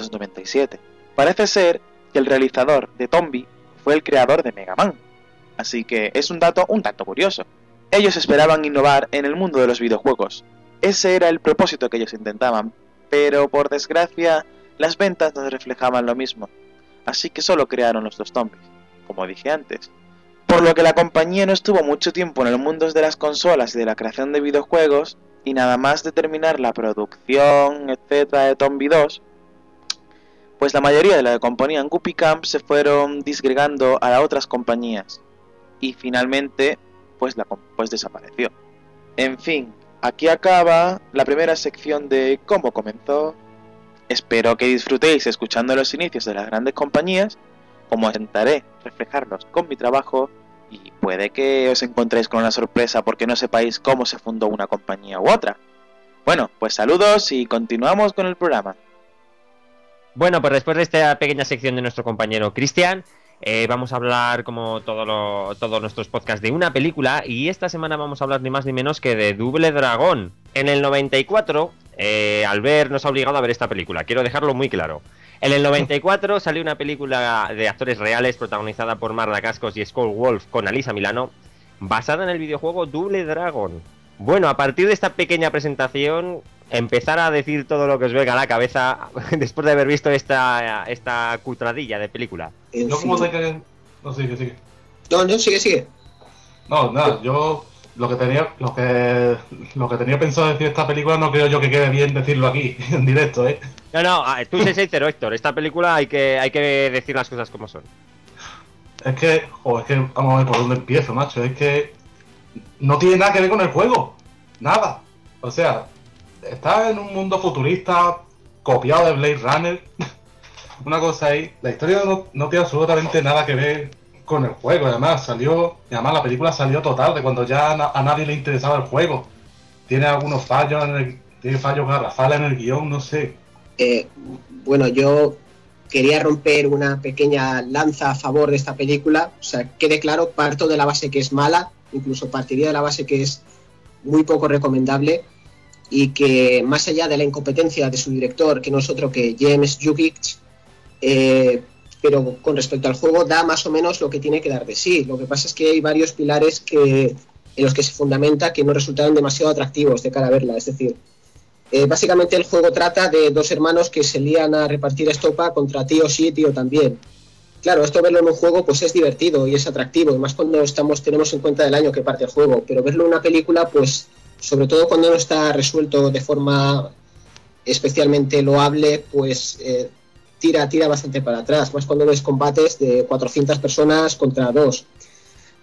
1997. Parece ser que el realizador de Tombi fue el creador de Mega Man, así que es un dato un tanto curioso. Ellos esperaban innovar en el mundo de los videojuegos, ese era el propósito que ellos intentaban, pero por desgracia las ventas no reflejaban lo mismo, así que solo crearon los 2 Tombis, como dije antes. Por lo que la compañía no estuvo mucho tiempo en el mundo de las consolas y de la creación de videojuegos, y nada más de terminar la producción, etcétera, de Tombi 2, pues la mayoría de la que componían Guppy Camp se fueron disgregando a otras compañías y finalmente pues desapareció. En fin, aquí acaba la primera sección de cómo comenzó. Espero que disfrutéis escuchando los inicios de las grandes compañías, como intentaré reflejarlos con mi trabajo, y puede que os encontréis con una sorpresa porque no sepáis cómo se fundó una compañía u otra. Bueno, pues saludos y continuamos con el programa. Bueno, pues después de esta pequeña sección de nuestro compañero Cristian, vamos a hablar, como todos nuestros podcasts, de una película, y esta semana vamos a hablar ni más ni menos que de Double Dragon. En el 94, Albert nos ha obligado a ver esta película, quiero dejarlo muy claro. En el 94 salió una película de actores reales protagonizada por Marla Cascos y Skull Wolf con Alyssa Milano, basada en el videojuego Double Dragon. Bueno, a partir de esta pequeña presentación, empezar a decir todo lo que os venga a la cabeza después de haber visto esta cutradilla de película. No, ¿cómo te que... No, sigue. No, sigue. No, nada, yo lo que tenía pensado decir de esta película no creo yo que quede bien decirlo aquí, en directo, ¿eh? No, tú sé sincero, Héctor, esta película hay que decir las cosas como son. Es que vamos a ver por dónde empiezo, macho, es que no tiene nada que ver con el juego, nada. O sea, está en un mundo futurista copiado de Blade Runner, una cosa ahí. La historia no tiene absolutamente nada que ver con el juego, además la película salió total de cuando ya a nadie le interesaba el juego. Tiene algunos fallos, tiene fallos garrafales en el guión, no sé. Bueno, yo quería romper una pequeña lanza a favor de esta película, o sea, quede claro, parto de la base que es mala, incluso partiría de la base que es muy poco recomendable, y que más allá de la incompetencia de su director, que no es otro que James Jukic, pero con respecto al juego da más o menos lo que tiene que dar de sí. Lo que pasa es que hay varios pilares en los que se fundamenta que no resultaron demasiado atractivos de cara a verla, es decir, básicamente el juego trata de 2 hermanos que se lían a repartir estopa contra tío sí y tío también. Claro, esto verlo en un juego pues es divertido y es atractivo, y más cuando tenemos en cuenta el año que parte el juego, pero verlo en una película, pues sobre todo cuando no está resuelto de forma especialmente loable, pues tira bastante para atrás, más cuando ves combates de 400 personas contra 2.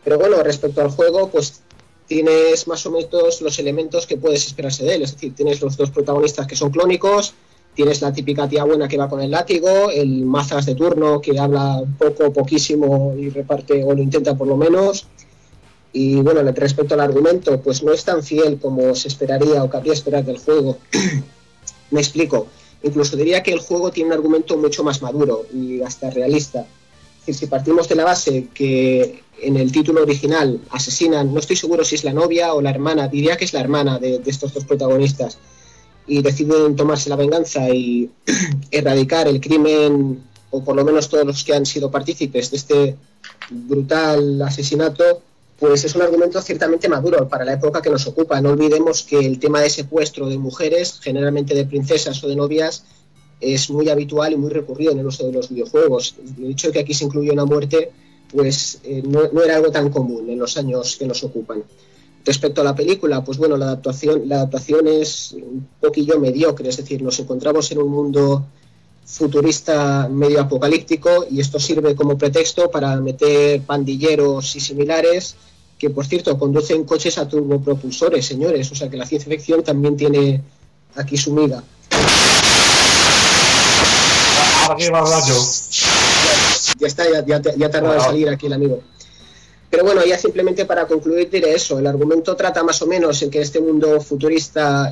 Pero bueno, respecto al juego, pues tienes más o menos los elementos que puedes esperarse de él. Es decir, tienes los dos protagonistas que son clónicos, tienes la típica tía buena que va con el látigo, el mazas de turno que habla poquísimo y reparte, o lo intenta por lo menos. Y bueno, respecto al argumento, pues no es tan fiel como se esperaría o cabría esperar del juego. Me explico. Incluso diría que el juego tiene un argumento mucho más maduro y hasta realista. Es decir, si partimos de la base que en el título original asesinan, no estoy seguro si es la novia o la hermana, diría que es la hermana de estos dos protagonistas, y deciden tomarse la venganza y erradicar el crimen, o por lo menos todos los que han sido partícipes de este brutal asesinato, pues es un argumento ciertamente maduro para la época que nos ocupa. No olvidemos que el tema de secuestro de mujeres, generalmente de princesas o de novias, es muy habitual y muy recurrido en el uso de los videojuegos. El hecho de que aquí se incluye una muerte, pues no era algo tan común en los años que nos ocupan. Respecto a la película, pues bueno, la adaptación es un poquillo mediocre, es decir, nos encontramos en un mundo futurista medio apocalíptico y esto sirve como pretexto para meter pandilleros y similares que, por cierto, conducen coches a turbopropulsores, señores, o sea que la ciencia ficción también tiene aquí su miga. Ahora que va a hablar yo. Ya está, ya tardó en salir aquí el amigo. Pero bueno, ya simplemente para concluir diré eso. El argumento trata más o menos en que en este mundo futurista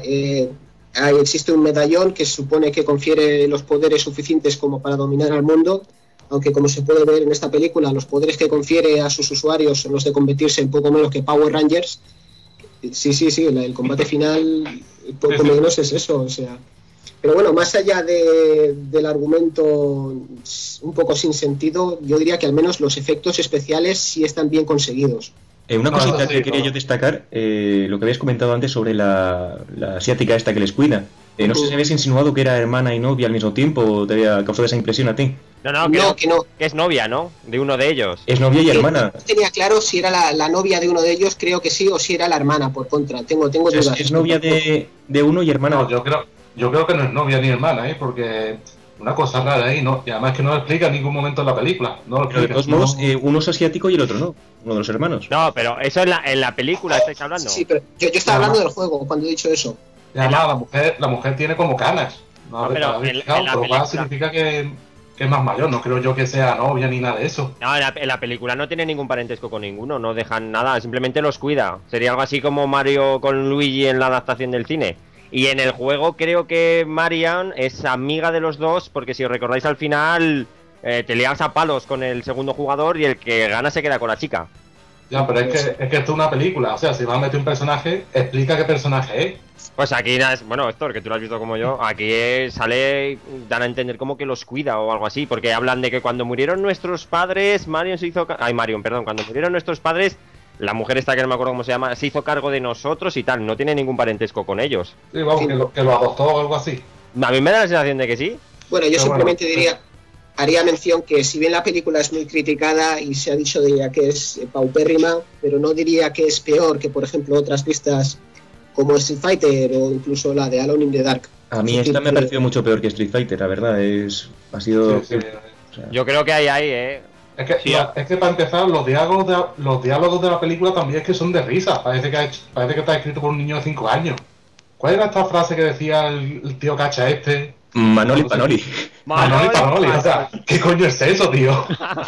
existe un medallón que supone que confiere los poderes suficientes como para dominar al mundo, aunque como se puede ver en esta película, los poderes que confiere a sus usuarios son los de convertirse en poco menos que Power Rangers. Sí, el combate final poco menos es eso, o sea. Pero bueno, más allá del argumento un poco sin sentido, yo diría que al menos los efectos especiales sí están bien conseguidos. Una cosita que quería yo destacar, lo que habías comentado antes sobre la asiática esta que les cuida. No sé si habías insinuado que era hermana y novia al mismo tiempo, o te había causado esa impresión a ti. No, que es novia, ¿no? De uno de ellos. Es novia y hermana. No tenía claro si era la novia de uno de ellos, creo que sí, o si era la hermana, por contra. Tengo dudas. Es novia de uno y hermana. No, yo creo que no es novia ni hermana, porque una cosa rara ahí, ¿no? Y además que no lo explica en ningún momento en la película. No lo pero de todos modos, uno es asiático y el otro no, uno de los hermanos. No, pero eso en la película estáis hablando. Sí, pero yo estaba hablando del juego cuando he dicho eso. Y además, la mujer tiene como canas. No, pero lo cual significa que es más mayor. No creo yo que sea novia ni nada de eso. No, en la película no tiene ningún parentesco con ninguno, no dejan nada, simplemente los cuida. Sería algo así como Mario con Luigi en la adaptación del cine. Y en el juego creo que Marian es amiga de los dos, porque si os recordáis al final te lias a palos con el segundo jugador y el que gana se queda con la chica. Ya, pero es que esto es una película, o sea, si vas a meter un personaje, explica qué personaje es. Pues aquí, bueno, Héctor, que tú lo has visto como yo, aquí sale, dan a entender como que los cuida o algo así, porque hablan de que cuando murieron nuestros padres, cuando murieron nuestros padres, la mujer esta que no me acuerdo cómo se llama, se hizo cargo de nosotros y tal, no tiene ningún parentesco con ellos. Sí, vamos, que lo adoptó o algo así. A mí me da la sensación de que sí. Bueno, yo simplemente haría mención que si bien la película es muy criticada y se ha dicho de ella que es paupérrima, pero no diría que es peor que, por ejemplo, otras pistas como Street Fighter o incluso la de Alone in the Dark. A mí esta me ha parecido mucho peor que Street Fighter, la verdad, ha sido... Sí. O sea, yo creo que hay ahí, Es que para empezar, los diálogos de la película también es que son de risa. Parece que está escrito por un niño de 5 años. ¿Cuál era esta frase que decía el tío cacha este? Manoli Panoli. Manoli Panoli, o sea, ¿qué coño es eso, tío?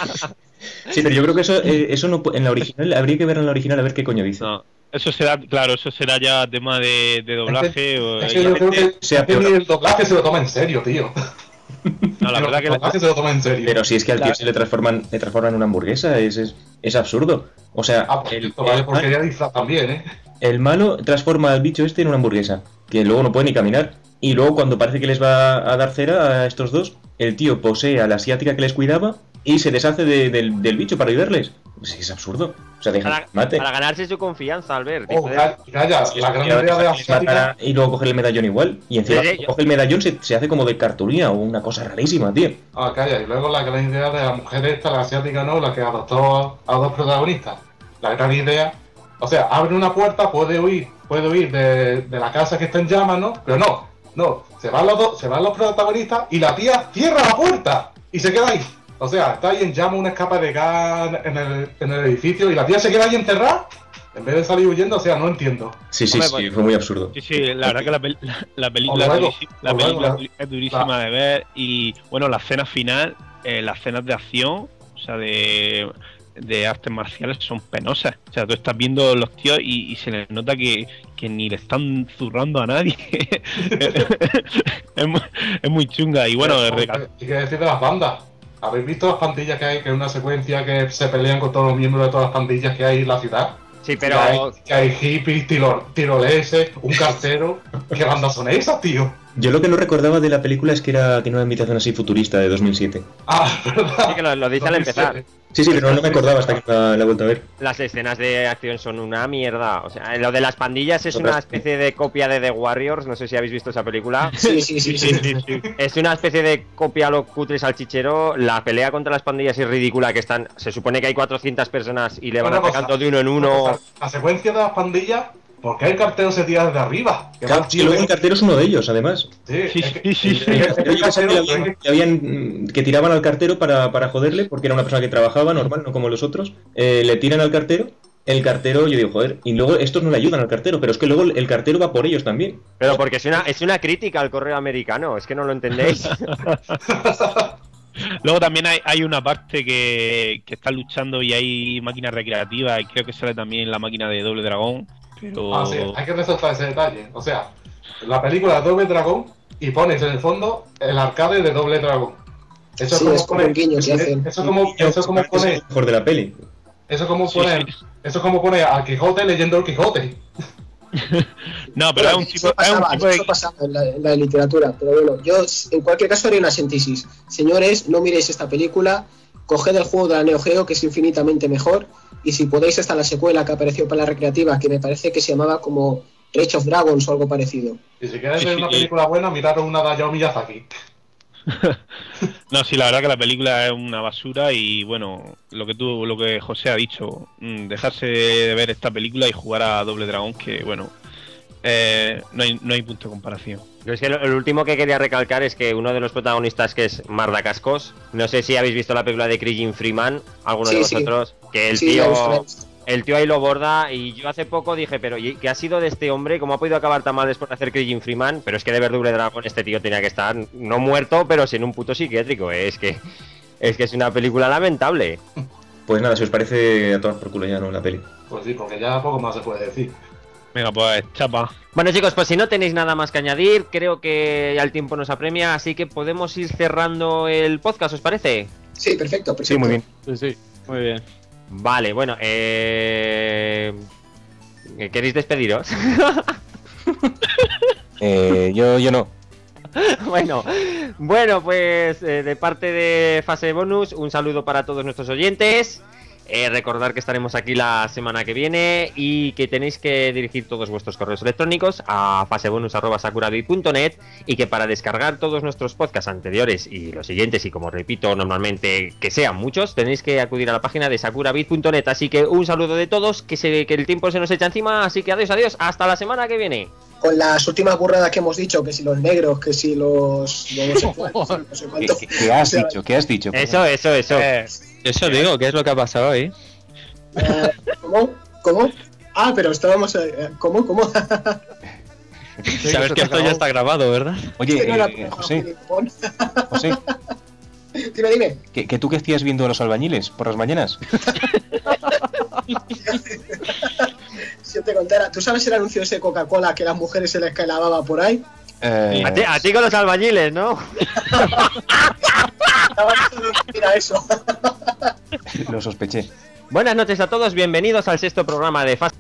Sí, pero yo creo que eso no, en la original, habría que ver en la original a ver qué coño dice. No, eso será ya tema de doblaje. Yo creo que ni el doblaje se lo toma en serio, tío. No, la verdad que se lo toma en serio. Pero si es que al tío se le transforman en una hamburguesa, es absurdo. O sea, porque ya disfraz también, el malo transforma al bicho este en una hamburguesa, que luego no puede ni caminar. Y luego cuando parece que les va a dar cera a estos dos, el tío posee a la asiática que les cuidaba y se deshace del bicho para ayudarles. Sí, es absurdo. O sea, mate. Para ganarse su confianza, Albert. Calla, la gran idea de la asiática... Y luego coge el medallón igual. Y encima coge el medallón se hace como de cartulina o una cosa rarísima, tío. Calla, y luego la gran idea de la mujer esta, la asiática, ¿no? La que adoptó a dos protagonistas. La gran idea... O sea, abre una puerta, puede huir de la casa que está en llamas, ¿no? Pero no, se van los protagonistas y la tía cierra la puerta y se queda ahí. O sea, está ahí en llama una escapa de gas en el edificio y la tía se queda ahí encerrada en vez de salir huyendo. O sea, no entiendo. Sí, fue muy absurdo. Sí, la verdad que la película es durísima de ver. Y bueno, la escena final, las escenas de acción, o sea, de artes marciales son penosas. O sea, tú estás viendo los tíos y se les nota que ni le están zurrando a nadie. es muy chunga. Y bueno, hay que decir de las bandas. ¿Habéis visto las pandillas que hay? Que es una secuencia que se pelean con todos los miembros de todas las pandillas que hay en la ciudad. Sí, pero... Que hay hippies, tiroleses, un cartero. ¿Qué bandas son esas, tío? Yo lo que no recordaba de la película es que tiene una ambientación así futurista de 2007. Ah, ¿verdad? Sí, que lo dice al empezar. Sí, pero no me acordaba hasta que la he vuelto a ver. Las escenas de acción son una mierda. O sea, lo de las pandillas es una especie de copia de The Warriors. No sé si habéis visto esa película. Sí. Es una especie de copia a lo cutre salchichero. La pelea contra las pandillas es ridícula. Se supone que hay 400 personas y le van atacando de uno en uno. La secuencia de las pandillas, ¿por qué el cartero se tira desde arriba? Claro, y luego el cartero es uno de ellos, además. Sí. Que tiraban al cartero para joderle, porque era una persona que trabajaba normal, no como los otros. Le tiran al cartero. El cartero, yo digo, joder, y luego estos no le ayudan al cartero, pero es que luego el cartero va por ellos también. Pero porque es una crítica al correo americano, es que no lo entendéis. Luego también hay una parte que está luchando y hay máquinas recreativas, y creo que sale también la máquina de Doble Dragón. Pero... sí, hay que resaltar ese detalle. O sea, la película Doble Dragón y pones en el fondo el arcade de Doble Dragón. Eso sí, es como un guiño que hacen. Eso como pone... Mejor de la peli. Eso como pone a Quijote leyendo el Quijote. No, pero es un tipo de... Eso pasaba en la literatura, pero bueno, yo en cualquier caso haría una síntesis. Señores, no miréis esta película, coged el juego de la Neo Geo, que es infinitamente mejor, y si podéis hasta la secuela que apareció para la recreativa, que me parece que se llamaba como Age of Dragons o algo parecido. Y si queréis ver una película buena, miraros una de Hayao Miyazaki. No, sí, la verdad que la película es una basura y bueno, lo que José ha dicho, dejarse de ver esta película y jugar a Doble Dragón, que bueno, no hay punto de comparación. Yo es que lo último que quería recalcar es que uno de los protagonistas, que es Marda Cascos, no sé si habéis visto la película de Craig Freeman, alguno de vosotros, que el tío ahí lo borda, y yo hace poco dije, pero ¿qué ha sido de este hombre? ¿Cómo ha podido acabar tan mal después de hacer Craig Freeman? Pero es que de ver Doble Dragón este tío tenía que estar, no muerto, pero sin un puto psiquiátrico. Es que es una película lamentable. Pues nada, si os parece, a todas por culo ya, ¿no? La peli. Pues sí, porque ya poco más se puede decir. Venga, pues chapa. Bueno, chicos, pues si no tenéis nada más que añadir, creo que ya el tiempo nos apremia, así que podemos ir cerrando el podcast, ¿os parece? Sí, perfecto. Sí, muy bien. Sí, muy bien. Vale, bueno, ¿queréis despediros? Yo no. Bueno, pues de parte de Fase Bonus, un saludo para todos nuestros oyentes. Recordar que estaremos aquí la semana que viene y que tenéis que dirigir todos vuestros correos electrónicos a fasebonus@sakurabit.net, y que para descargar todos nuestros podcasts anteriores y los siguientes, y como repito normalmente que sean muchos, tenéis que acudir a la página de sakurabit.net. Así que un saludo de todos, que el tiempo se nos echa encima, así que adiós, hasta la semana que viene. Con las últimas burradas que hemos dicho, que si los negros, que si los no sé cuánto. ¿Qué has dicho? ¿Qué has dicho? Eso. Eso digo, ¿qué es lo que ha pasado ahí? ¿Cómo? Ah, pero estábamos... ¿Cómo? Sabes que esto ya está grabado, ¿verdad? Oye, José. Dime. ¿Que tú qué hacías viendo a los albañiles por las mañanas? Si yo te contara, ¿tú sabes el anuncio ese de Coca-Cola que las mujeres se les cae la baba por ahí? A ti con los albañiles, ¿no? Mira eso. Lo sospeché. Buenas noches a todos, bienvenidos al 6º programa de Fase